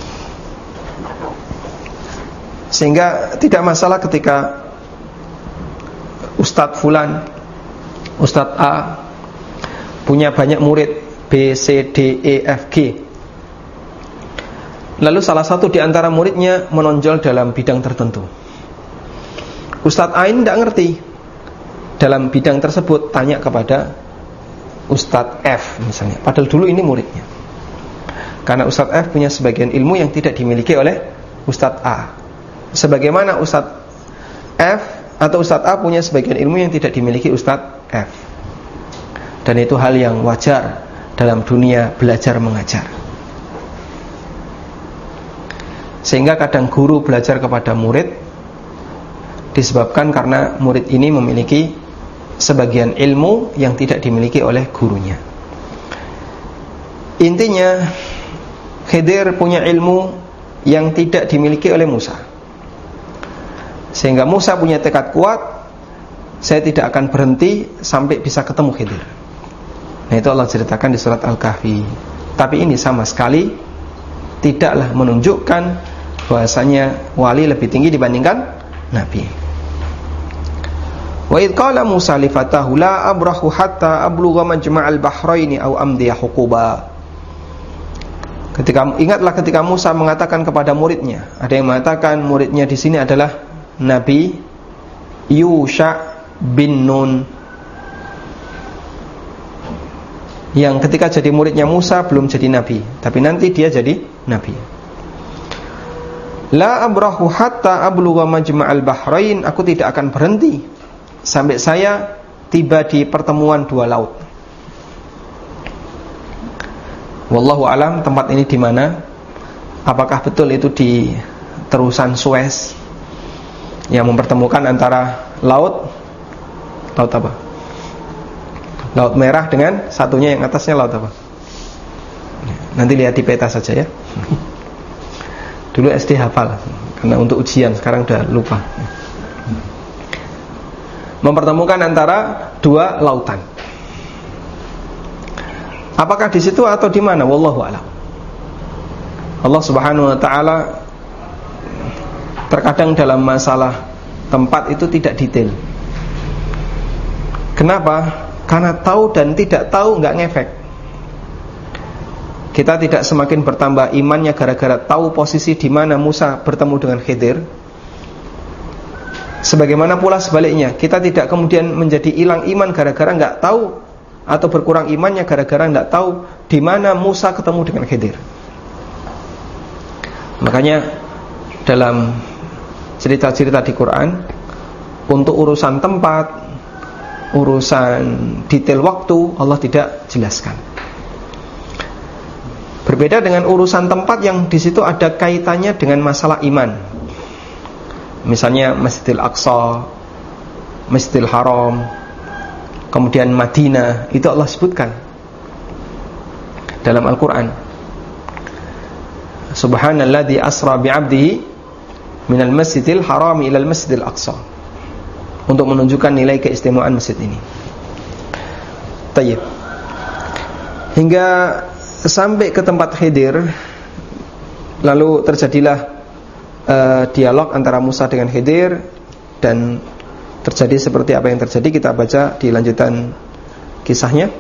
Sehingga tidak masalah ketika Ustadz Fulan, Ustadz A punya banyak murid B, C, D, E, F, G. Lalu salah satu di antara muridnya menonjol dalam bidang tertentu. Ustadz A ini tidak ngerti dalam bidang tersebut, tanya kepada Ustadz F misalnya, padahal dulu ini muridnya. Karena Ustadz F punya sebagian ilmu yang tidak dimiliki oleh Ustadz A, sebagaimana Ustadz F atau Ustadz A punya sebagian ilmu yang tidak dimiliki Ustadz F. Dan itu hal yang wajar dalam dunia belajar mengajar. Sehingga kadang guru belajar kepada murid disebabkan karena murid ini memiliki sebagian ilmu yang tidak dimiliki oleh gurunya. Intinya, Khidir punya ilmu yang tidak dimiliki oleh Musa. Sehingga Musa punya tekad kuat, saya tidak akan berhenti sampai bisa ketemu Khidir. Nah, itu Allah ceritakan di surat Al-Kahfi. Tapi ini sama sekali tidaklah menunjukkan bahwasanya wali lebih tinggi dibandingkan nabi. Wa idh qala Musa li fatahu la abrahu hatta ablugha majma'al bahraini aw amdiya huquba. Ketika ingatlah ketika Musa mengatakan kepada muridnya, ada yang mengatakan muridnya di sini adalah Nabi Yusha bin Nun, yang ketika jadi muridnya Musa belum jadi nabi, tapi nanti dia jadi nabi. La abrahu hatta ablugha majma'al bahrain, aku tidak akan berhenti sampai saya tiba di pertemuan dua laut. Wallahu alam tempat ini di mana? Apakah betul itu di terusan Suez yang mempertemukan antara laut laut apa? Laut Merah dengan satunya yang atasnya laut apa? Nanti lihat di peta saja ya. Dulu S D hafal, karena untuk ujian, sekarang udah lupa. Mempertemukan antara dua lautan. Apakah di situ atau di mana? Wallahu a'lam. Allah Subhanahu wa taala terkadang dalam masalah tempat itu tidak detail. Kenapa? Karena tahu dan tidak tahu nggak ngefek. Kita tidak semakin bertambah imannya gara-gara tahu posisi di mana Musa bertemu dengan Khidir. Sebagaimana pula sebaliknya, kita tidak kemudian menjadi hilang iman gara-gara nggak tahu, atau berkurang imannya gara-gara nggak tahu di mana Musa ketemu dengan Khidir. Makanya dalam cerita-cerita di Quran, untuk urusan tempat, urusan detail waktu, Allah tidak jelaskan. Berbeda dengan urusan tempat yang di situ ada kaitannya dengan masalah iman. Misalnya Masjidil Aqsa, Masjidil Haram, kemudian Madinah, itu Allah sebutkan dalam Al-Quran. Subhanalladzi asra bi'abdihi minal masjidil haram ilal masjidil aqsa, untuk menunjukkan nilai keistimewaan masjid ini. Tayyib. Hingga sampai ke tempat Khidir, lalu terjadilah uh, dialog antara Musa dengan Khidir, dan terjadi seperti apa yang terjadi. Kita baca di lanjutan kisahnya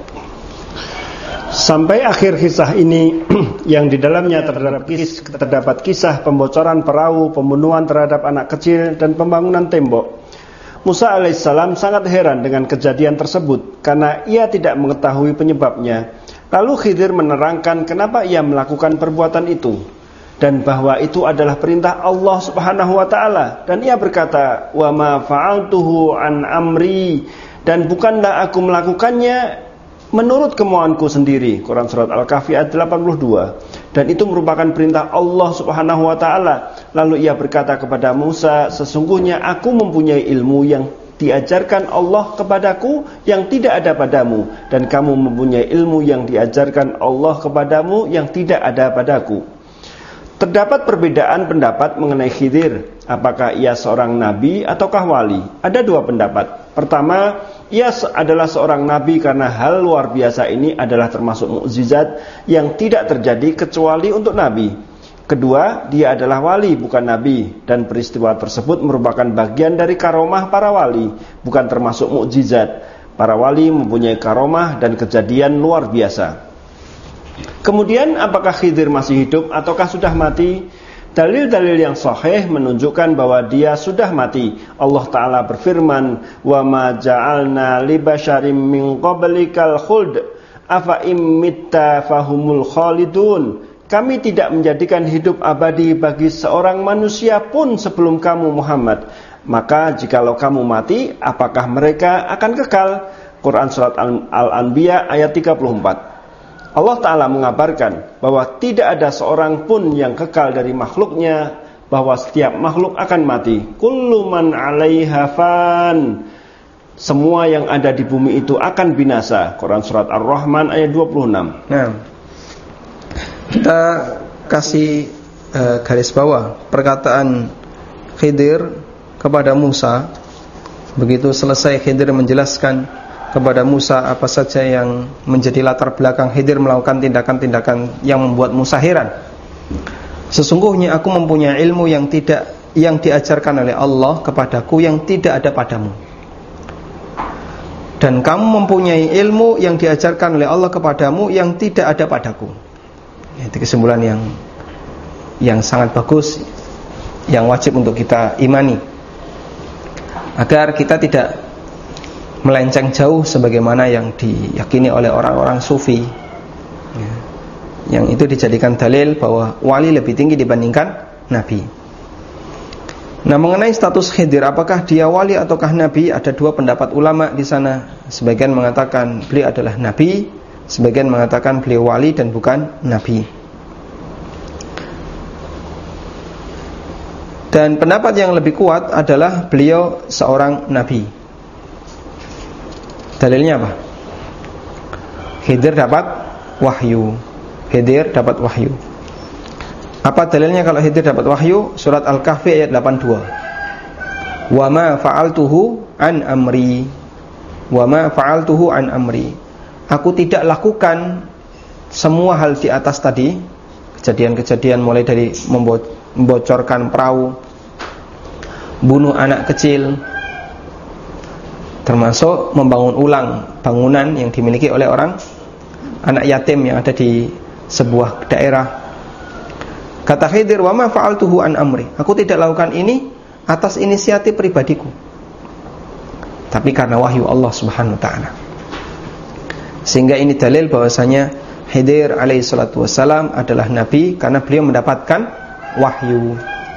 sampai akhir kisah ini yang di dalamnya terdapat, kis, terdapat kisah pembocoran perahu, pembunuhan terhadap anak kecil, dan pembangunan tembok. Musa alaihissalam sangat heran dengan kejadian tersebut karena ia tidak mengetahui penyebabnya. Lalu Khidir menerangkan kenapa ia melakukan perbuatan itu, dan bahwa itu adalah perintah Allah Subhanahu wa taala. Dan ia berkata, "Wa ma fa'altuhu an amri," dan bukanlah aku melakukannya menurut kemauanku sendiri. Quran surat Al-Kahfi ayat delapan puluh dua. Dan itu merupakan perintah Allah Subhanahu wa taala. Lalu ia berkata kepada Musa, "Sesungguhnya aku mempunyai ilmu yang diajarkan Allah kepadaku yang tidak ada padamu, dan kamu mempunyai ilmu yang diajarkan Allah kepadamu yang tidak ada padaku." Terdapat perbedaan pendapat mengenai Khidir, apakah ia seorang nabi ataukah wali. Ada dua pendapat. Pertama, ia adalah seorang nabi karena hal luar biasa ini adalah termasuk mukjizat yang tidak terjadi kecuali untuk nabi. Kedua, dia adalah wali bukan nabi, dan peristiwa tersebut merupakan bagian dari karomah para wali, bukan termasuk mukjizat. Para wali mempunyai karomah dan kejadian luar biasa. Kemudian, apakah Khidir masih hidup ataukah sudah mati? Dalil-dalil yang sahih menunjukkan bahwa dia sudah mati. Allah Ta'ala berfirman, "Wa ma ja'alna li basyarim min qablikal khuld afa im mitta fahumul khalidun." Kami tidak menjadikan hidup abadi bagi seorang manusia pun sebelum kamu Muhammad. Maka jikalau kamu mati, apakah mereka akan kekal? Quran surat Al-Anbiya ayat tiga puluh empat. Allah Ta'ala mengabarkan bahwa tidak ada seorang pun yang kekal dari makhluknya, bahwa setiap makhluk akan mati. Kullu man 'alaiha fan. Semua yang ada di bumi itu akan binasa. Quran surat Ar-Rahman ayat dua puluh enam. Nah, kita kasih uh, garis bawah perkataan Khidir kepada Musa. Begitu selesai Khidir menjelaskan kepada Musa apa saja yang menjadi latar belakang Khidir melakukan tindakan-tindakan yang membuat Musa heran. Sesungguhnya aku mempunyai ilmu yang tidak yang diajarkan oleh Allah kepadaku yang tidak ada padamu. Dan kamu mempunyai ilmu yang diajarkan oleh Allah kepadamu yang tidak ada padaku. Itu kesimpulan yang yang sangat bagus, yang wajib untuk kita imani, agar kita tidak melenceng jauh sebagaimana yang diyakini oleh orang-orang sufi, ya, yang itu dijadikan dalil bahwa wali lebih tinggi dibandingkan nabi. Nah, mengenai status Khidir, apakah dia wali ataukah nabi, ada dua pendapat ulama di sana. Sebagian mengatakan beliau adalah nabi, sebagian mengatakan beliau wali dan bukan nabi. Dan pendapat yang lebih kuat adalah beliau seorang nabi. Dalilnya apa? Khidir dapat wahyu. Khidir dapat wahyu. Apa dalilnya kalau Khidir dapat wahyu? Surat Al-Kahfi ayat delapan puluh dua. Wa ma fa'altuhu an amri. Wa ma fa'altuhu an amri. Aku tidak lakukan semua hal di atas tadi, kejadian-kejadian mulai dari membocorkan perahu, bunuh anak kecil, termasuk membangun ulang bangunan yang dimiliki oleh orang anak yatim yang ada di sebuah daerah. Kata Khidir, "Wa ma fa'altuhu an amri." Aku tidak lakukan ini atas inisiatif pribadiku, tapi karena wahyu Allah Subhanahu wa taala. Sehingga ini dalil bahwasanya Khidir alaihi salatu wassalam adalah nabi karena beliau mendapatkan wahyu.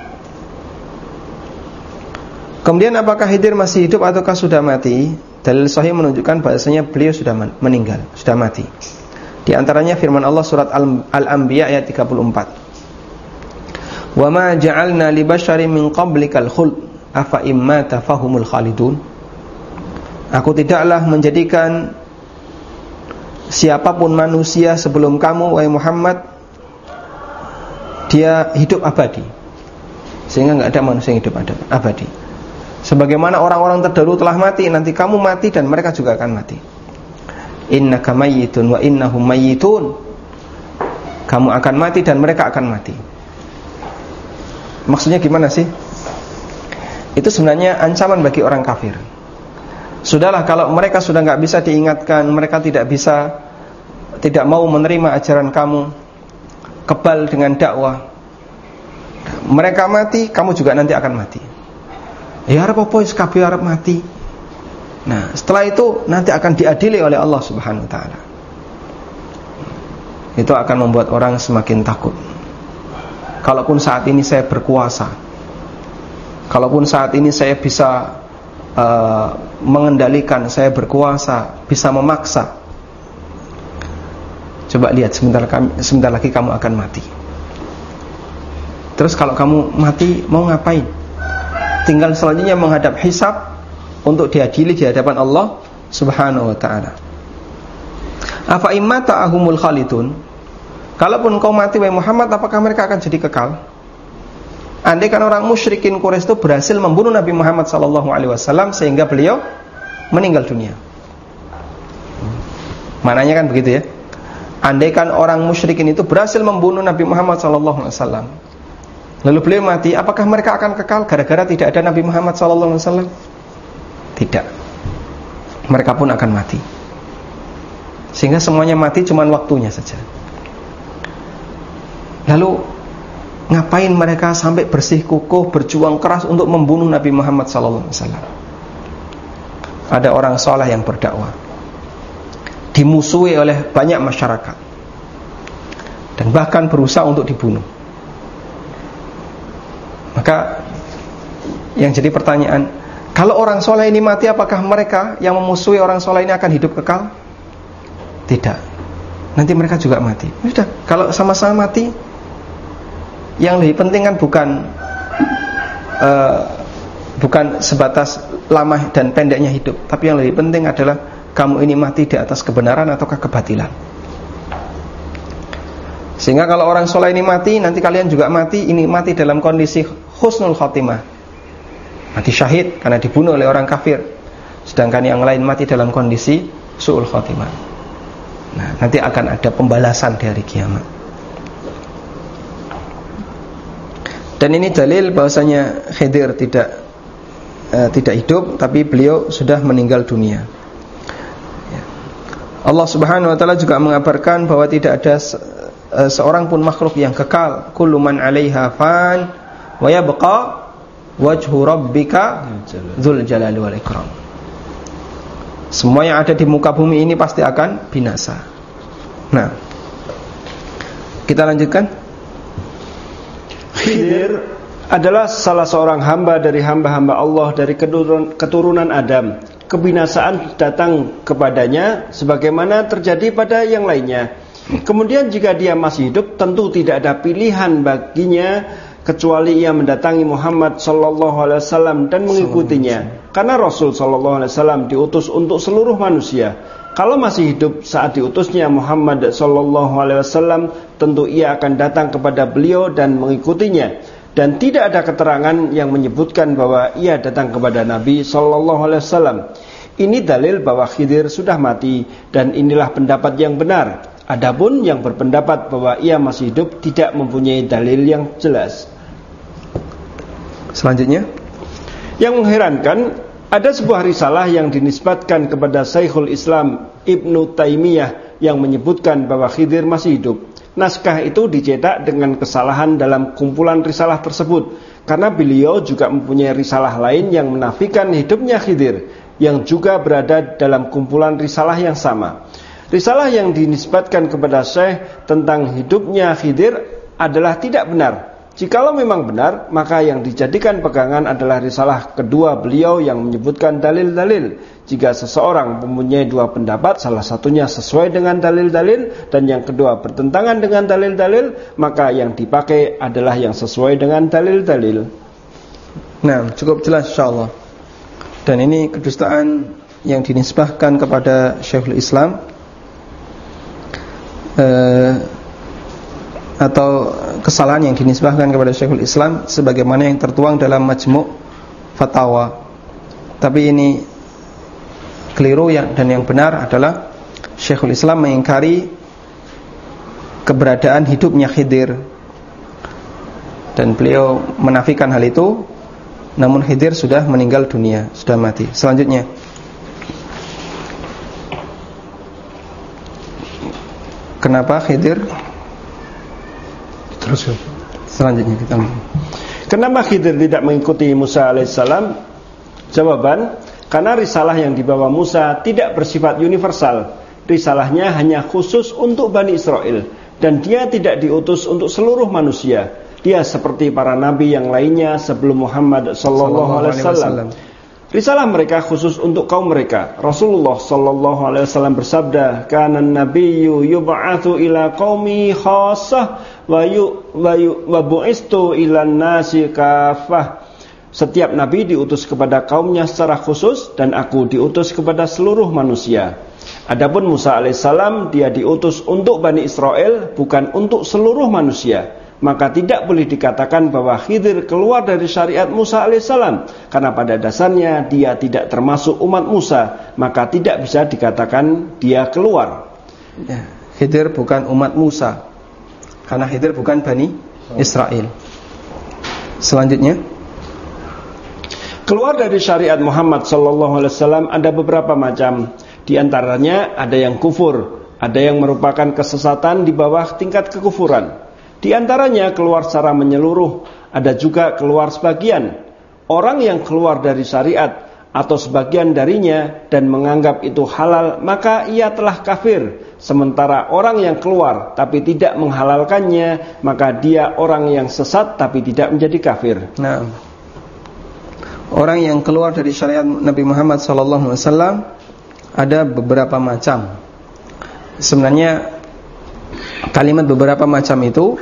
Kemudian apakah Khidir masih hidup ataukah sudah mati? Dalil sahih menunjukkan bahasanya beliau sudah meninggal, sudah mati. Di antaranya firman Allah surat Al-Anbiya ayat tiga puluh empat. Wa ma ja'alna li basyarin min qablikal khuld afa imma tafahumul khalidun. Aku tidaklah menjadikan siapapun manusia sebelum kamu wahai Muhammad dia hidup abadi. sehingga nggak ada manusia yang hidup abadi. Sebagaimana orang-orang terdahulu telah mati, nanti kamu mati dan mereka juga akan mati. Innaka mayyitun wa innahum mayyitun. Kamu akan mati dan mereka akan mati. Maksudnya gimana sih? Itu sebenarnya ancaman bagi orang kafir. Sudahlah, kalau mereka sudah nggak bisa diingatkan, mereka tidak bisa, tidak mau menerima ajaran kamu, kebal dengan dakwah, mereka mati, kamu juga nanti akan mati. Ya arep apa wis kabeh arep mati. Nah, setelah itu nanti akan diadili oleh Allah Subhanahu wa taala. Itu akan membuat orang semakin takut. Kalaupun saat ini saya berkuasa, kalaupun saat ini saya bisa uh, mengendalikan, saya berkuasa, bisa memaksa, coba lihat sebentar, sebentar lagi kamu akan mati. Terus kalau kamu mati mau ngapain? Tinggal selanjutnya menghadap hisab untuk diadili di hadapan Allah Subhanahu wa taala. Afa immata ahumul khalidun. Kalaupun kau mati wahai Muhammad, apakah mereka akan jadi kekal? Andai kan orang musyrikin Quraisy itu berhasil membunuh Nabi Muhammad sallallahu alaihi wasallam sehingga beliau meninggal dunia. Maknanya kan begitu ya. Andai kan orang musyrikin itu berhasil membunuh Nabi Muhammad sallallahu alaihi wasallam, lalu beliau mati, apakah mereka akan kekal gara-gara tidak ada Nabi Muhammad sallallahu alaihi wasallam? Tidak. Mereka pun akan mati. Sehingga semuanya mati cuma waktunya saja. Lalu ngapain mereka sampai bersikukuh, berjuang keras untuk membunuh Nabi Muhammad sallallahu alaihi wasallam? Ada orang saleh yang berdakwah, dimusuhi oleh banyak masyarakat, dan bahkan berusaha untuk dibunuh. Maka yang jadi pertanyaan, kalau orang soleh ini mati, apakah mereka yang memusuhi orang soleh ini akan hidup kekal? Tidak. Nanti mereka juga mati. Sudah, kalau sama-sama mati, yang lebih penting kan bukan uh, bukan sebatas lama dan pendeknya hidup, tapi yang lebih penting adalah kamu ini mati di atas kebenaran ataukah kebatilan. Sehingga kalau orang soleh ini mati, nanti kalian juga mati. Ini mati dalam kondisi husnul khotimah, mati syahid karena dibunuh oleh orang kafir. Sedangkan yang lain mati dalam kondisi su'ul khotimah. Nah, nanti akan ada pembalasan di hari kiamat. Dan ini dalil bahwasanya Khidir tidak uh, tidak hidup, tapi beliau sudah meninggal dunia. Allah Subhanahu wa taala juga mengabarkan bahwa tidak ada uh, seorang pun makhluk yang kekal. Kullu man 'alaiha fan wa yabqa wajhu rabbika dzul jalali wal ikram. Semua yang ada di muka bumi ini pasti akan binasa. Nah, kita lanjutkan. Khidir adalah salah seorang hamba dari hamba-hamba Allah dari keturunan Adam. Kebinasaan datang kepadanya sebagaimana terjadi pada yang lainnya. Kemudian jika dia masih hidup, tentu tidak ada pilihan baginya kecuali ia mendatangi Muhammad sallallahu alaihi wasallam dan mengikutinya. Karena Rasul sallallahu alaihi wasallam diutus untuk seluruh manusia. Kalau masih hidup saat diutusnya Muhammad sallallahu alaihi wasallam, tentu ia akan datang kepada beliau dan mengikutinya. Dan tidak ada keterangan yang menyebutkan bahwa ia datang kepada Nabi sallallahu alaihi wasallam. Ini dalil bahwa Khidir sudah mati, dan inilah pendapat yang benar. Adapun yang berpendapat bahwa ia masih hidup tidak mempunyai dalil yang jelas. Selanjutnya, yang mengherankan, ada sebuah risalah yang dinisbatkan kepada Syekhul Islam Ibnu Taimiyah yang menyebutkan bahwa Khidir masih hidup. Naskah itu dicetak dengan kesalahan dalam kumpulan risalah tersebut, karena beliau juga mempunyai risalah lain yang menafikan hidupnya Khidir, yang juga berada dalam kumpulan risalah yang sama. Risalah yang dinisbatkan kepada Syekh tentang hidupnya Khidir adalah tidak benar. Jikalau memang benar, maka yang dijadikan pegangan adalah risalah kedua beliau yang menyebutkan dalil-dalil. Jika seseorang mempunyai dua pendapat, salah satunya sesuai dengan dalil-dalil dan yang kedua bertentangan dengan dalil-dalil, maka yang dipakai adalah yang sesuai dengan dalil-dalil. Nah, cukup jelas insyaallah. Dan ini kedustaan yang dinisbahkan kepada Syekhul Islam. Uh, atau kesalahan yang dinisbahkan kepada Syekhul Islam sebagaimana yang tertuang dalam Majmu' Fatawa. Tapi ini keliru ya, dan yang benar adalah Syekhul Islam mengingkari keberadaan hidupnya Khidir, dan beliau menafikan hal itu. Namun Khidir sudah meninggal dunia, sudah mati. Selanjutnya, kenapa Khidir? Terus. Selanjutnya kita. Kenapa Khidir tidak mengikuti Musa alaihissalam? Jawaban, karena risalah yang dibawa Musa tidak bersifat universal. Risalahnya hanya khusus untuk Bani Israel, dan dia tidak diutus untuk seluruh manusia. Dia seperti para nabi yang lainnya sebelum Muhammad sallallahu alaihi wasallam. Risalah mereka khusus untuk kaum mereka. Rasulullah sallallahu alaihi wasallam bersabda, "Kana an-nabiyyu yub'atsu ila qaumi khassah wa yu wa bu'istu ila an-nasi kaffah." Setiap nabi diutus kepada kaumnya secara khusus, dan aku diutus kepada seluruh manusia. Adapun Musa alaihissalam, dia diutus untuk Bani Israel, bukan untuk seluruh manusia. Maka tidak boleh dikatakan bahwa Khidir keluar dari syariat Musa alaihissalam, karena pada dasarnya dia tidak termasuk umat Musa, maka tidak bisa dikatakan dia keluar. Ya, Khidir bukan umat Musa, karena Khidir bukan Bani Israel. Selanjutnya, keluar dari syariat Muhammad sallallahu alaihi wasallam ada beberapa macam. Di antaranya ada yang kufur, ada yang merupakan kesesatan di bawah tingkat kekufuran. Di antaranya keluar secara menyeluruh, ada juga keluar sebagian. Orang yang keluar dari syariat atau sebagian darinya dan menganggap itu halal, maka ia telah kafir. Sementara orang yang keluar tapi tidak menghalalkannya, maka dia orang yang sesat tapi tidak menjadi kafir. Nah, orang yang keluar dari syariat Nabi Muhammad sallallahu alaihi wasallam ada beberapa macam. Sebenarnya kalimat beberapa macam itu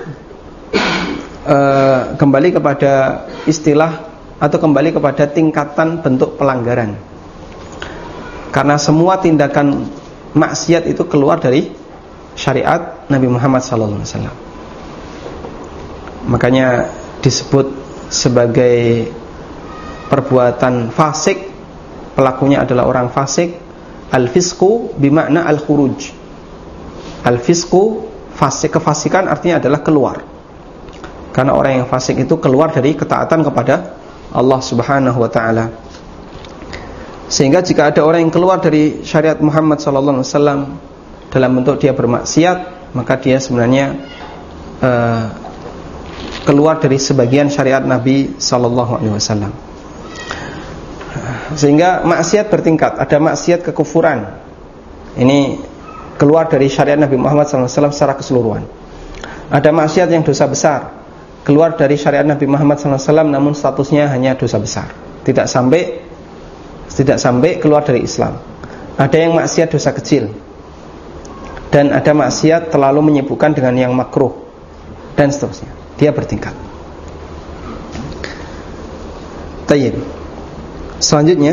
uh, kembali kepada istilah atau kembali kepada tingkatan bentuk pelanggaran. Karena semua tindakan maksiat itu keluar dari syariat Nabi Muhammad sallallahu alaihi wasallam. Makanya disebut sebagai perbuatan fasik, pelakunya adalah orang fasik. Al-fisqu bimakna al-khuruj. Al-fisqu, fasik, kefasikan artinya adalah keluar. Karena orang yang fasik itu keluar dari ketaatan kepada Allah Subhanahu wa taala. Sehingga jika ada orang yang keluar dari syariat Muhammad sallallahu alaihi wasallam dalam bentuk dia bermaksiat, maka dia sebenarnya uh, keluar dari sebagian syariat Nabi sallallahu alaihi wasallam. Sehingga maksiat bertingkat. Ada maksiat kekufuran, ini keluar dari syariat Nabi Muhammad sallallahu alaihi wasallam secara keseluruhan. Ada maksiat yang dosa besar, keluar dari syariat Nabi Muhammad sallallahu alaihi wasallam, namun statusnya hanya dosa besar, tidak sampai tidak sampai keluar dari Islam. Ada yang maksiat dosa kecil, dan ada maksiat terlalu menyibukkan dengan yang makruh, dan seterusnya. Dia bertingkat. Tayyib. Selanjutnya,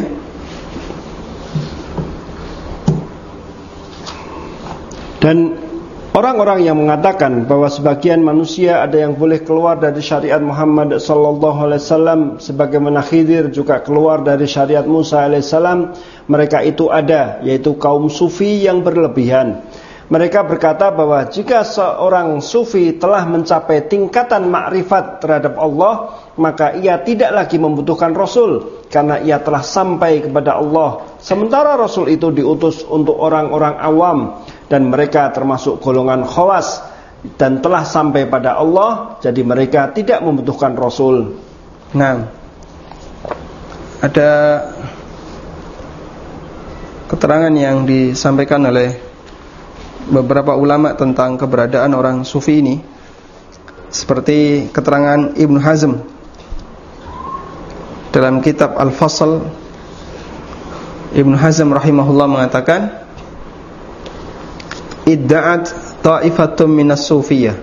dan orang-orang yang mengatakan bahwa sebagian manusia ada yang boleh keluar dari syariat Muhammad sallallahu alaihi wasallam sebagaimana Khidir juga keluar dari syariat Musa alaihi salam, mereka itu ada, yaitu kaum sufi yang berlebihan. Mereka berkata bahwa jika seorang sufi telah mencapai tingkatan makrifat terhadap Allah, maka ia tidak lagi membutuhkan Rasul, karena ia telah sampai kepada Allah. Sementara Rasul itu diutus untuk orang-orang awam, dan mereka termasuk golongan khawas dan telah sampai pada Allah, jadi mereka tidak membutuhkan Rasul. Nah, ada keterangan yang disampaikan oleh beberapa ulama tentang keberadaan orang sufi ini, seperti keterangan Ibnu Hazm dalam kitab Al-Fasl. Ibnu Hazm rahimahullah mengatakan, idda'at ta'ifatum minas sufiyah,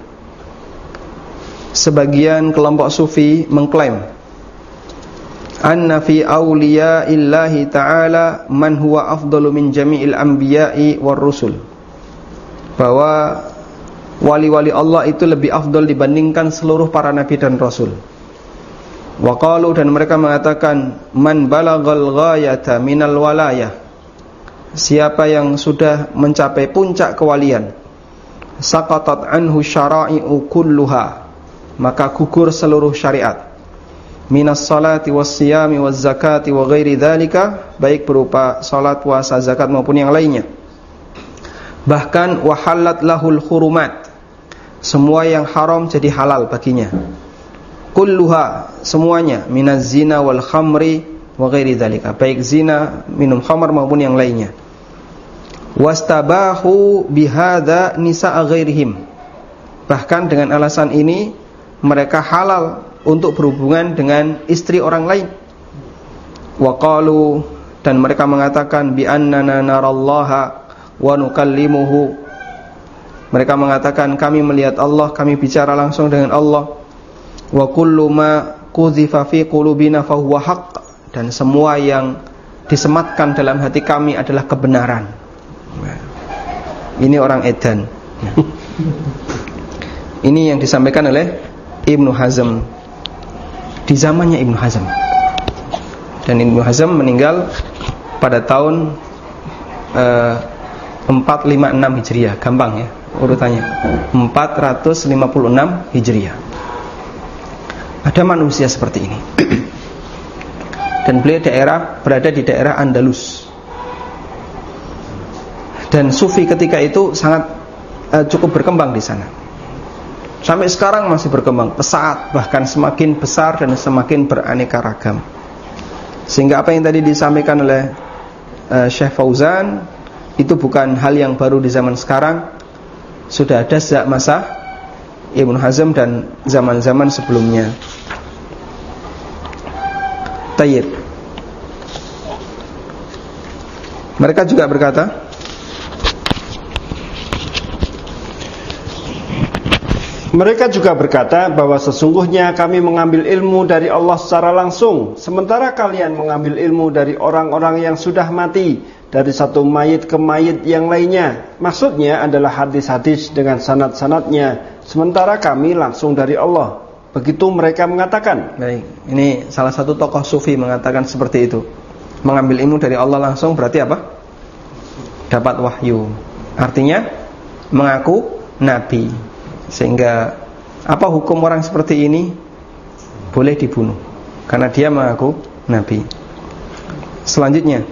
sebagian kelompok sufi mengklaim, anna fi awliya'illahi ta'ala man huwa afdalu min jami'il anbiya'i war rusul, bahwa wali-wali Allah itu lebih afdal dibandingkan seluruh para nabi dan rasul. Wa qalu, dan mereka mengatakan, man balagal ghayata minal walayah, siapa yang sudah mencapai puncak kewalian, saqatat anhu syara'i'u kulluha, maka gugur seluruh syariat, minas salati was siyami was zakati wa ghairi dzalika, baik berupa salat, puasa, zakat maupun yang lainnya. Bahkan wahallat lahul hurumat, semua yang haram jadi halal baginya. Kulluha, semuanya, minaz zina wal khamri wa ghairi dzalika, baik zina, minum khamar maupun yang lainnya. Wastabahu bihadza nisaa ghairihim, bahkan dengan alasan ini mereka halal untuk berhubungan dengan istri orang lain. Wa qalu, dan mereka mengatakan, bi annana narallaha wa nukallimuhu, mereka mengatakan kami melihat Allah, kami bicara langsung dengan Allah. Wa kullu ma qudzifa fi qulubina fa huwa haqq, dan semua yang disematkan dalam hati kami adalah kebenaran. Ini orang edan. Ini yang disampaikan oleh Ibnu Hazm di zamannya Ibnu Hazm. Dan Ibnu Hazm meninggal pada tahun uh, empat ratus lima puluh enam Hijriah, gampang ya urutannya, empat ratus lima puluh enam Hijriah. Ada manusia seperti ini. Dan beliau daerah berada di daerah Andalus. Dan sufi ketika itu sangat uh, cukup berkembang di sana. Sampai sekarang masih berkembang pesat, bahkan semakin besar dan semakin beraneka ragam. Sehingga apa yang tadi disampaikan oleh uh, Syekh Fauzan itu bukan hal yang baru di zaman sekarang, sudah ada sejak masa Ibnu Hazm dan zaman-zaman sebelumnya. Tayyib. Mereka juga berkata, Mereka juga berkata bahwa sesungguhnya kami mengambil ilmu dari Allah secara langsung, sementara kalian mengambil ilmu dari orang-orang yang sudah mati, dari satu mayit ke mayit yang lainnya. Maksudnya adalah hadis-hadis dengan sanad-sanadnya, sementara kami langsung dari Allah. Begitu mereka mengatakan. Baik, ini salah satu tokoh sufi mengatakan seperti itu. Mengambil ilmu dari Allah langsung berarti apa? Dapat wahyu. Artinya mengaku nabi. Sehingga apa hukum orang seperti ini? Boleh dibunuh karena dia mengaku nabi. Selanjutnya,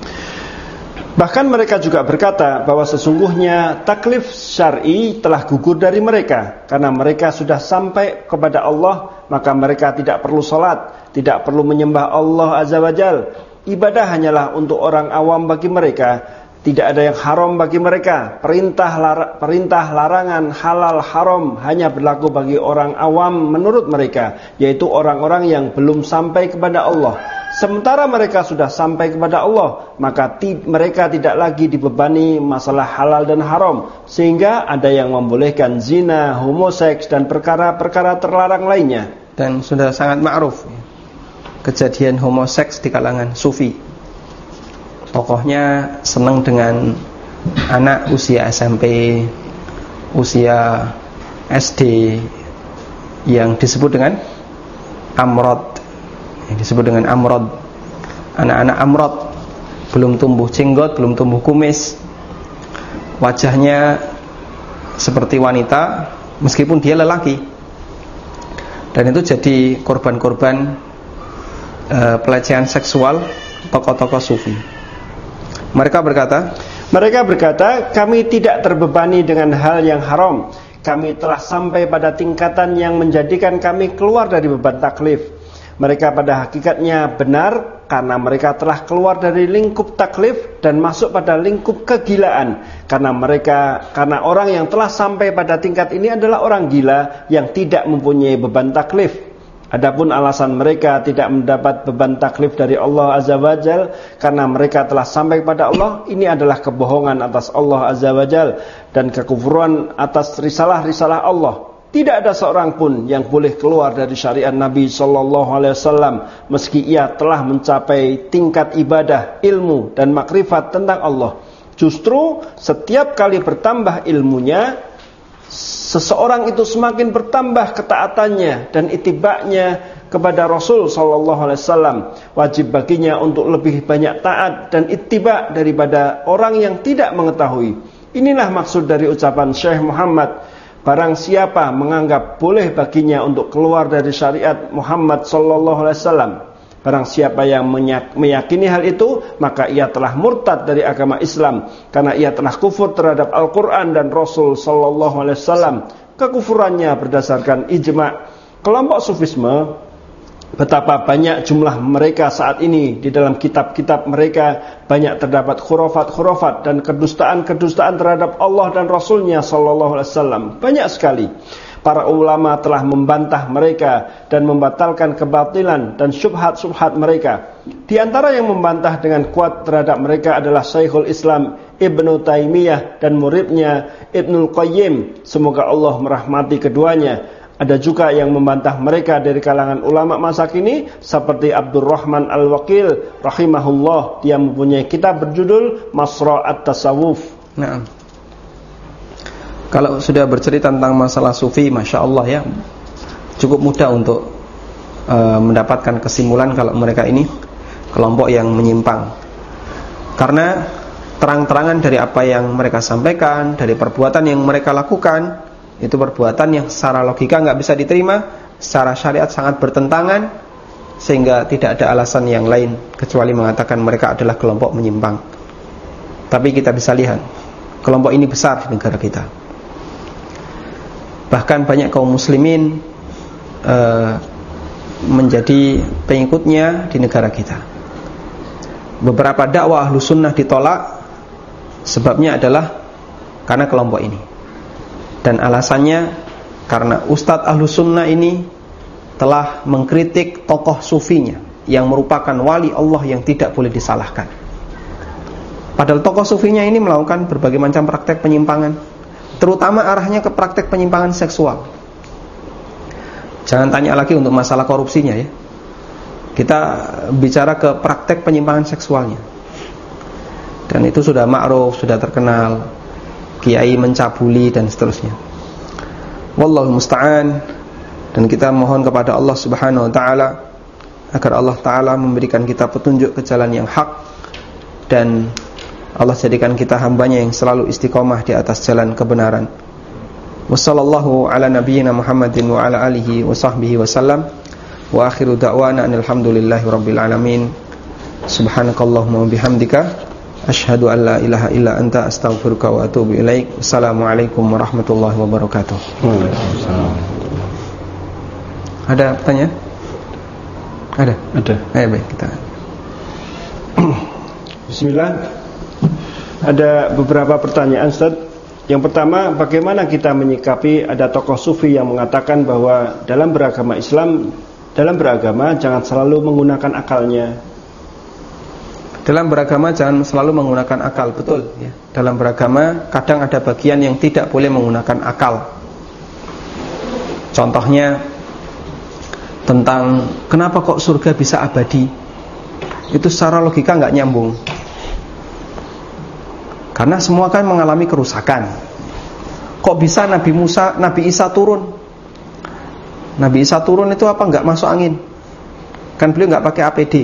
bahkan mereka juga berkata bahwa sesungguhnya taklif syar'i telah gugur dari mereka, karena mereka sudah sampai kepada Allah, maka mereka tidak perlu salat, tidak perlu menyembah Allah Azza wa Jalla. Ibadah hanyalah untuk orang awam bagi mereka. Tidak ada yang haram bagi mereka. Perintah, lar- perintah larangan halal haram hanya berlaku bagi orang awam menurut mereka, yaitu orang-orang yang belum sampai kepada Allah. Sementara mereka sudah sampai kepada Allah, maka ti- mereka tidak lagi dibebani masalah halal dan haram, sehingga ada yang membolehkan zina, homoseks, dan perkara-perkara terlarang lainnya. Dan sudah sangat ma'ruf kejadian homoseks di kalangan sufi. Tokohnya senang dengan anak usia S M P, usia S D, yang disebut dengan amrod, yang disebut dengan amrod, anak-anak amrod, belum tumbuh jenggot, belum tumbuh kumis, wajahnya seperti wanita meskipun dia lelaki. Dan itu jadi korban-korban uh, pelecehan seksual tokoh-tokoh sufi. Mereka berkata, Mereka berkata, kami tidak terbebani dengan hal yang haram. Kami telah sampai pada tingkatan yang menjadikan kami keluar dari beban taklif. Mereka pada hakikatnya benar karena mereka telah keluar dari lingkup taklif dan masuk pada lingkup kegilaan. Karena mereka, karena orang yang telah sampai pada tingkat ini adalah orang gila yang tidak mempunyai beban taklif. Adapun alasan mereka tidak mendapat beban taklif dari Allah Azza wa Jal karena mereka telah sampai pada Allah, ini adalah kebohongan atas Allah Azza wa Jal dan kekufuran atas risalah-risalah Allah. Tidak ada seorang pun yang boleh keluar dari syariat Nabi Sallallahu Alaihi Wasallam meski ia telah mencapai tingkat ibadah, ilmu dan makrifat tentang Allah. Justru setiap kali bertambah ilmunya, seseorang itu semakin bertambah ketaatannya dan itibaknya kepada Rasul sallallahu alaihi wasallam, wajib baginya untuk lebih banyak taat dan ittiba daripada orang yang tidak mengetahui. Inilah maksud dari ucapan Syekh Muhammad, barang siapa menganggap boleh baginya untuk keluar dari syariat Muhammad sallallahu alaihi wasallam, barang siapa yang meyakini hal itu, maka ia telah murtad dari agama Islam karena ia telah kufur terhadap Al-Quran dan Rasul sallallahu alaihi wasallam. Kekufurannya berdasarkan ijma' kelompok sufisme. Betapa banyak jumlah mereka saat ini, di dalam kitab-kitab mereka banyak terdapat khurafat-khurafat dan kedustaan-kedustaan terhadap Allah dan Rasulnya sallallahu alaihi wasallam. Banyak sekali. Para ulama telah membantah mereka dan membatalkan kebatilan dan syubhat-syubhat mereka. Di antara yang membantah dengan kuat terhadap mereka adalah Syekhul Islam Ibnu Taimiyah dan muridnya Ibnul Qayyim, semoga Allah merahmati keduanya. Ada juga yang membantah mereka dari kalangan ulama masa kini seperti Abdurrahman Al-Waqil rahimahullah. Dia mempunyai kitab berjudul Masra' at-Tasawuf. Nah, kalau sudah bercerita tentang masalah sufi, Masya Allah ya, cukup mudah untuk uh, mendapatkan kesimpulan kalau mereka ini kelompok yang menyimpang. Karena terang-terangan dari apa yang mereka sampaikan, dari perbuatan yang mereka lakukan, itu perbuatan yang secara logika nggak bisa diterima, secara syariat sangat bertentangan, sehingga tidak ada alasan yang lain kecuali mengatakan mereka adalah kelompok menyimpang. Tapi kita bisa lihat, kelompok ini besar di negara kita. Bahkan banyak kaum muslimin uh, menjadi pengikutnya di negara kita. Beberapa dakwah Ahlus Sunnah ditolak, sebabnya adalah karena kelompok ini. Dan alasannya karena Ustadz Ahlus Sunnah ini telah mengkritik tokoh sufinya yang merupakan wali Allah yang tidak boleh disalahkan. Padahal tokoh sufinya ini melakukan berbagai macam praktek penyimpangan, terutama arahnya ke praktek penyimpangan seksual. Jangan tanya lagi untuk masalah korupsinya ya. Kita bicara ke praktek penyimpangan seksualnya. Dan itu sudah ma'ruf, sudah terkenal. Kiai mencabuli dan seterusnya. Wallahu musta'an. Dan kita mohon kepada Allah Subhanahu wa taala agar Allah taala memberikan kita petunjuk ke jalan yang hak, dan Allah jadikan kita hambanya yang selalu istiqomah di atas jalan kebenaran. Wassallallahu ala nabiyyina Muhammadin wa ala alihi wa sahbihi wasallam. Wa akhiru da'wana alhamdulillahi rabbil alamin. Subhanakallahumma wa bihamdika asyhadu an la ilaha illa anta astaghfiruka wa atubu ilaik. Wassalamualaikum warahmatullahi wabarakatuh. Waalaikumsalam. Ada pertanyaan? Ada? Ada. Ayo baik kita. Bismillah. Ada beberapa pertanyaan, Ustaz. Yang pertama, bagaimana kita menyikapi ada tokoh sufi yang mengatakan bahwa dalam beragama Islam, dalam beragama jangan selalu menggunakan akalnya. Dalam beragama jangan selalu menggunakan akal, betul ya. Dalam beragama kadang ada bagian yang tidak boleh menggunakan akal. Contohnya tentang kenapa kok surga bisa abadi. Itu secara logika nggak nyambung. Karena semua kan mengalami kerusakan. Kok bisa Nabi Musa, Nabi Isa turun? Nabi Isa turun itu apa nggak masuk angin? Kan beliau nggak pakai A P D.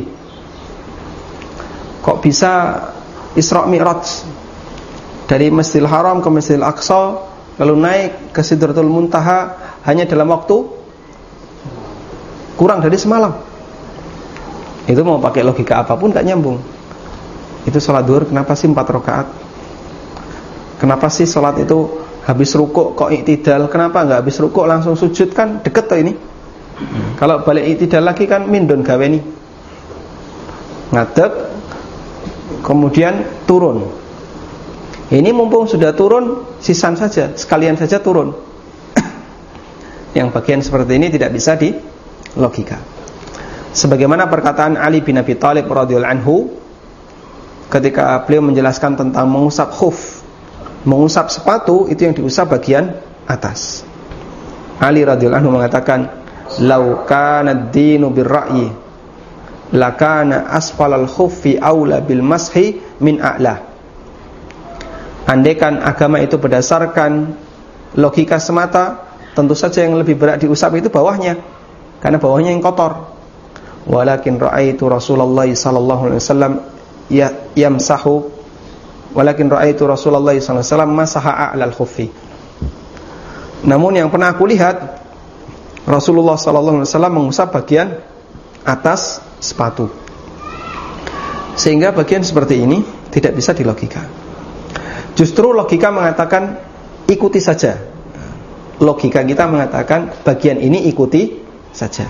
Kok bisa Isra Mi'raj dari Masjidil Haram ke Masjidil Aqsa, lalu naik ke Sidratul Muntaha hanya dalam waktu kurang dari semalam? Itu mau pakai logika apapun gak nyambung. Itu sholat duhur kenapa sih empat rakaat? Kenapa sih sholat itu habis rukuk kok iktidal? Kenapa gak habis rukuk langsung sujud? Kan deket tuh ini. hmm. Kalau balik iktidal lagi kan mindon gaweni, ngadeg kemudian turun. Ini mumpung sudah turun, sisan saja, sekalian saja turun. Yang bagian seperti ini tidak bisa di logika. Sebagaimana perkataan Ali bin Abi Thalib radhiyallahu anhu ketika beliau menjelaskan tentang mengusap khuf, mengusap sepatu itu yang diusap bagian atas. Ali radhiyallahu anhu mengatakan, "Lau kana ad-dinu bir-ra'yi lakana asfalal khuffi aula bil mashi min a'la." Andaikan agama itu berdasarkan logika semata, tentu saja yang lebih berat diusap itu bawahnya, karena bawahnya yang kotor. Walakin ra'aitu Rasulullah sallallahu alaihi wasallam ya yamsahu walakin ra'aitu Rasulullah sallallahu alaihi wasallam masaha a'lal khuffi. Namun yang pernah aku lihat, Rasulullah sallallahu alaihi wasallam mengusap bagian atas sepatu. Sehingga bagian seperti ini tidak bisa dilogika. Justru logika mengatakan ikuti saja. Logika kita mengatakan bagian ini ikuti saja.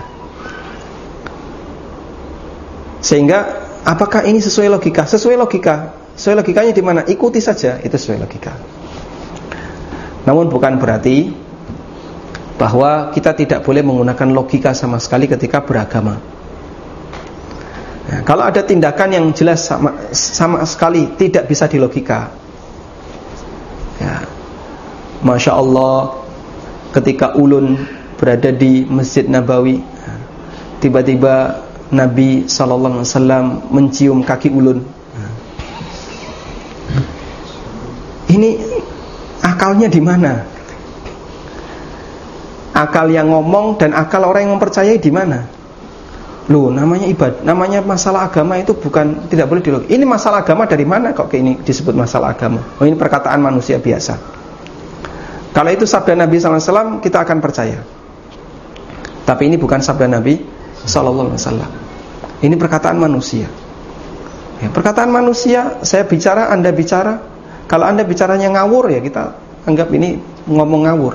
Sehingga apakah ini sesuai logika? Sesuai logika. Sesuai logikanya di mana? Ikuti saja, itu sesuai logika. Namun bukan berarti bahwa kita tidak boleh menggunakan logika sama sekali ketika beragama. Nah, kalau ada tindakan yang jelas sama, sama sekali tidak bisa dilogika, ya, Masya Allah, ketika ulun berada di Masjid Nabawi, tiba-tiba Nabi sallallahu alaihi wasallam mencium kaki ulun. Ini akalnya di mana? Akal yang ngomong dan akal orang yang mempercayai di mana? Loh, namanya ibadah, namanya masalah agama itu bukan, tidak boleh dilogika. Ini masalah agama dari mana kok ini disebut masalah agama? Oh, ini perkataan manusia biasa. Kalau itu sabda Nabi sallallahu alaihi wasallam, kita akan percaya. Tapi ini bukan sabda Nabi sallallahu alaihi wasallam. Ini perkataan manusia. Ya, perkataan manusia, saya bicara, Anda bicara. Kalau Anda bicaranya ngawur, ya kita anggap ini ngomong ngawur.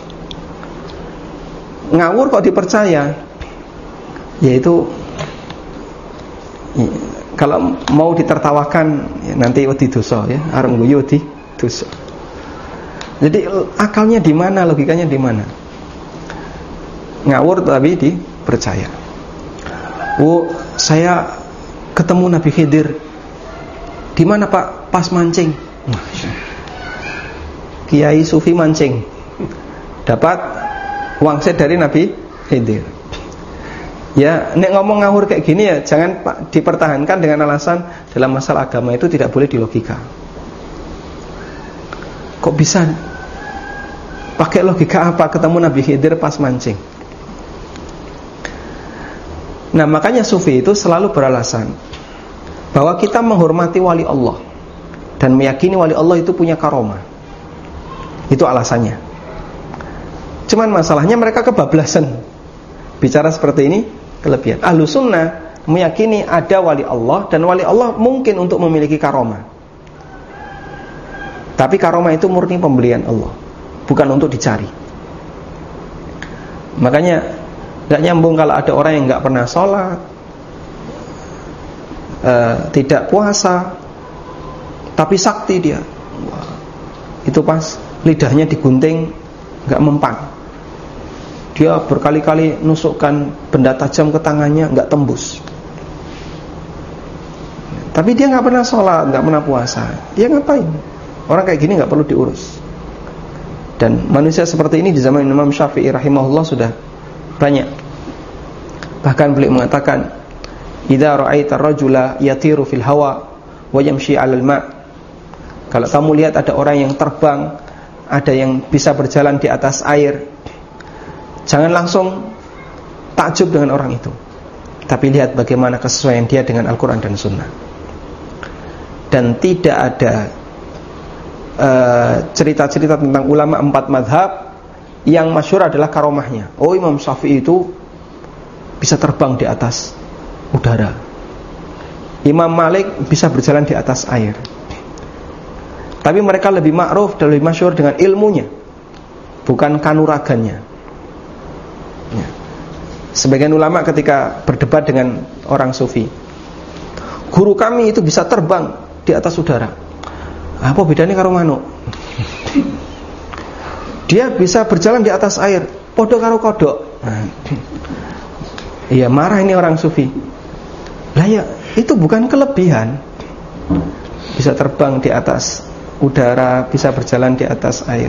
Ngawur kok dipercaya? Yaitu ya, kalau mau ditertawakan ya, nanti wedi dosa ya, arep guyu wedi dosa. Jadi akalnya di mana, logikanya di mana? Ngawur tapi dipercaya. Oh, saya ketemu Nabi Khidir. Di mana Pak? Pas mancing. Kiai Sufi mancing. Dapat wangsit dari Nabi Khidir. Ya, nek ngomong ngawur kayak gini ya jangan Pak, dipertahankan dengan alasan dalam masalah agama itu tidak boleh dilogika. Kok bisa? Pakai logika apa ketemu Nabi Khidir pas mancing? Nah, makanya Sufi itu selalu beralasan bahwa kita menghormati wali Allah dan meyakini wali Allah itu punya karomah. Itu alasannya. Cuman masalahnya mereka kebablasan. Bicara seperti ini kelebihan. Ahlus sunnah meyakini ada wali Allah dan wali Allah mungkin untuk memiliki karomah. Tapi karomah itu murni pemberian Allah, bukan untuk dicari. Makanya gak nyambung kalau ada orang yang gak pernah sholat, uh, tidak puasa, tapi sakti dia. Wah, itu pas lidahnya digunting gak mempan. Dia berkali-kali nusukkan benda tajam ke tangannya, gak tembus. Tapi dia gak pernah sholat, gak pernah puasa. Dia ngapain? Orang kayak gini gak perlu diurus. Dan manusia seperti ini di zaman Imam Syafi'i rahimahullah sudah banyak. Bahkan beliau mengatakan, idza ra'aita ar-rajula yatiru fil hawa wa yamshi 'alal ma'. Kalau kamu lihat ada orang yang terbang, ada yang bisa berjalan di atas air, jangan langsung takjub dengan orang itu, tapi lihat bagaimana kesesuaian dia dengan Al-Quran dan Sunnah. Dan tidak ada uh, cerita-cerita tentang ulama empat madhab yang masyhur adalah karomahnya. Oh, Imam Syafi'i itu bisa terbang di atas udara, Imam Malik bisa berjalan di atas air. Tapi mereka lebih ma'ruf dan lebih masyhur dengan ilmunya, bukan kanuragannya. Ya. Sebagian ulama ketika berdebat dengan orang sufi, guru kami itu bisa terbang di atas udara. Apa bedanya karo manuk? Dia bisa berjalan di atas air, podo karo kodok. Iya, marah ini orang sufi. Lah ya, itu bukan kelebihan. Bisa terbang di atas udara, bisa berjalan di atas air.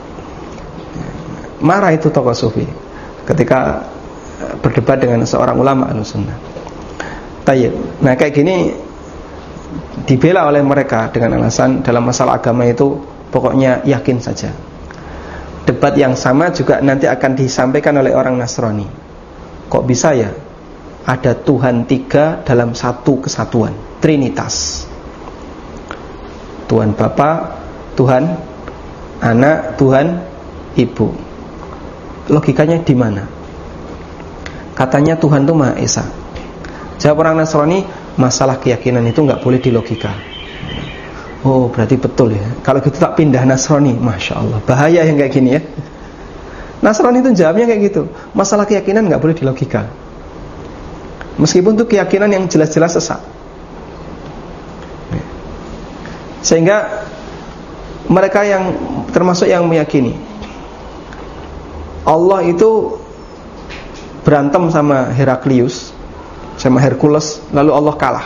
Marah itu tokoh sufi ketika berdebat dengan seorang ulama Ahlussunnah. Tayyib. Nah, kayak gini dibela oleh mereka dengan alasan dalam masalah agama itu pokoknya yakin saja. debat yang sama juga nanti akan disampaikan oleh orang Nasrani. Kok bisa ya ada Tuhan tiga dalam satu kesatuan, Trinitas. Tuhan Bapa, Tuhan Anak, Tuhan Ibu. Logikanya di mana? Katanya Tuhan itu Maha Esa. Jawab orang Nasrani, masalah keyakinan itu nggak boleh dilogika. Oh, berarti betul ya. Kalau gitu tak pindah Nasrani. Masya Allah, bahaya yang kayak gini ya. Nasrani itu jawabnya kayak gitu. Masalah keyakinan nggak boleh dilogika. Meskipun itu keyakinan yang jelas-jelas sesat. Sehingga mereka yang termasuk yang meyakini Allah itu berantem sama Heraklius, sama Hercules, lalu Allah kalah.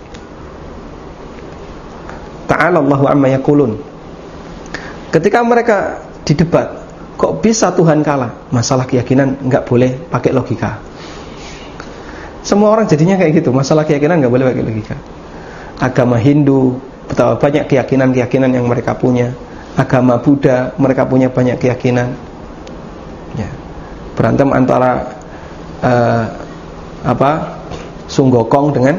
Ta'ala Allahu amma yaqulun. Ketika mereka didebat, kok bisa Tuhan kalah? Masalah keyakinan nggak boleh pakai logika. Semua orang jadinya kayak gitu. Masalah keyakinan nggak boleh pakai logika. Agama Hindu, betapa banyak keyakinan-keyakinan yang mereka punya. Agama Buddha, mereka punya banyak keyakinan. Ya. Berantem antara uh, apa? Sung Gokong dengan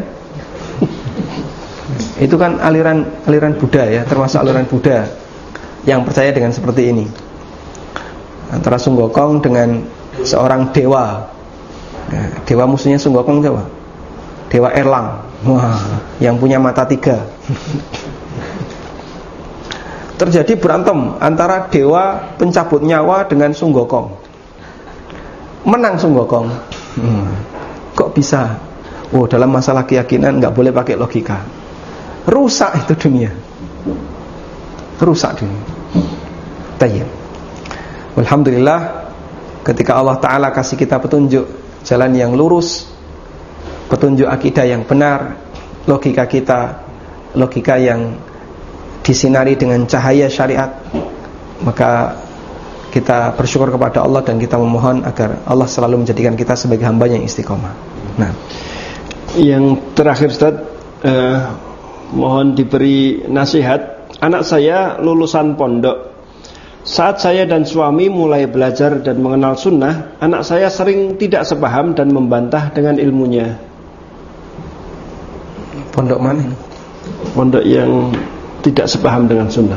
itu kan aliran aliran Buddha ya, termasuk aliran Buddha yang percaya dengan seperti ini. Antara Sung Gokong dengan seorang dewa. Ya, dewa musuhnya Sung Gokong siapa? Dewa Erlang. Wah, yang punya mata tiga. Terjadi berantem antara dewa pencabut nyawa dengan Sung Gokong. Menang Sung Gokong. Hmm. Kok bisa? Oh, dalam masalah keyakinan nggak boleh pakai logika. Rusak itu dunia. Rusak dunia. Tayyib. Alhamdulillah, ketika Allah Ta'ala kasih kita petunjuk jalan yang lurus, petunjuk akidah yang benar, logika kita, logika yang disinari dengan cahaya syariat, maka kita bersyukur kepada Allah dan kita memohon agar Allah selalu menjadikan kita sebagai hamba yang istiqomah. Nah, yang terakhir Ustaz, eh, mohon diberi nasihat. Anak saya lulusan pondok. Saat saya dan suami mulai belajar dan mengenal sunnah, anak saya sering tidak sepaham dan membantah dengan ilmunya. Pondok mana? Pondok yang tidak sepaham dengan sunnah.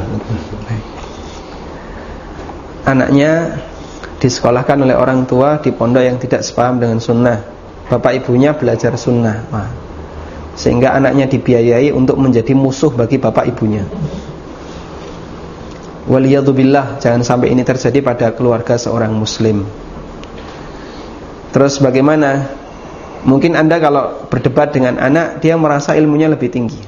Anaknya disekolahkan oleh orang tua di pondok yang tidak sepaham dengan sunnah. Bapak ibunya belajar sunnah. Wah. Sehingga anaknya dibiayai untuk menjadi musuh bagi bapak ibunya. Waliyadzubillah, jangan sampai ini terjadi pada keluarga seorang muslim. Terus bagaimana? Mungkin Anda kalau berdebat dengan anak, dia merasa ilmunya lebih tinggi.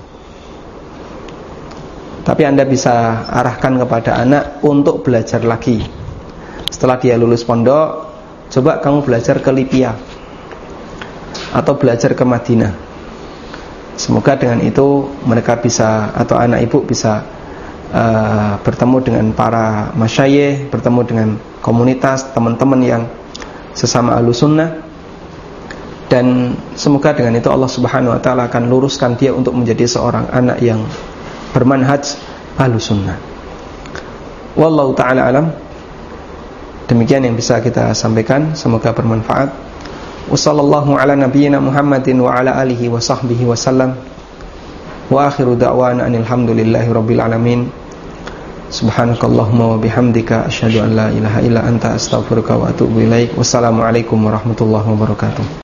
Tapi Anda bisa arahkan kepada anak untuk belajar lagi. Setelah dia lulus pondok, coba kamu belajar ke Libya atau belajar ke Madinah. Semoga dengan itu mereka bisa, atau anak ibu bisa uh, bertemu dengan para masyayikh, bertemu dengan komunitas, teman-teman yang sesama ahlus sunnah. Dan semoga dengan itu Allah Subhanahu wa ta'ala akan luruskan dia untuk menjadi seorang anak yang bermanhaj ahlus sunnah. Wallahu ta'ala alam. Demikian yang bisa kita sampaikan, semoga bermanfaat. Wassallallahu ala nabiyyina Muhammadin wa ala alihi wa sahbihi wa sallam. Wa akhiru da'wana alhamdulillahi rabbil alamin. Subhanakallahumma wa bihamdika asyhadu an la ilaha illa anta astaghfiruka wa atubu ilaik. Wassalamualaikum warahmatullahi wabarakatuh.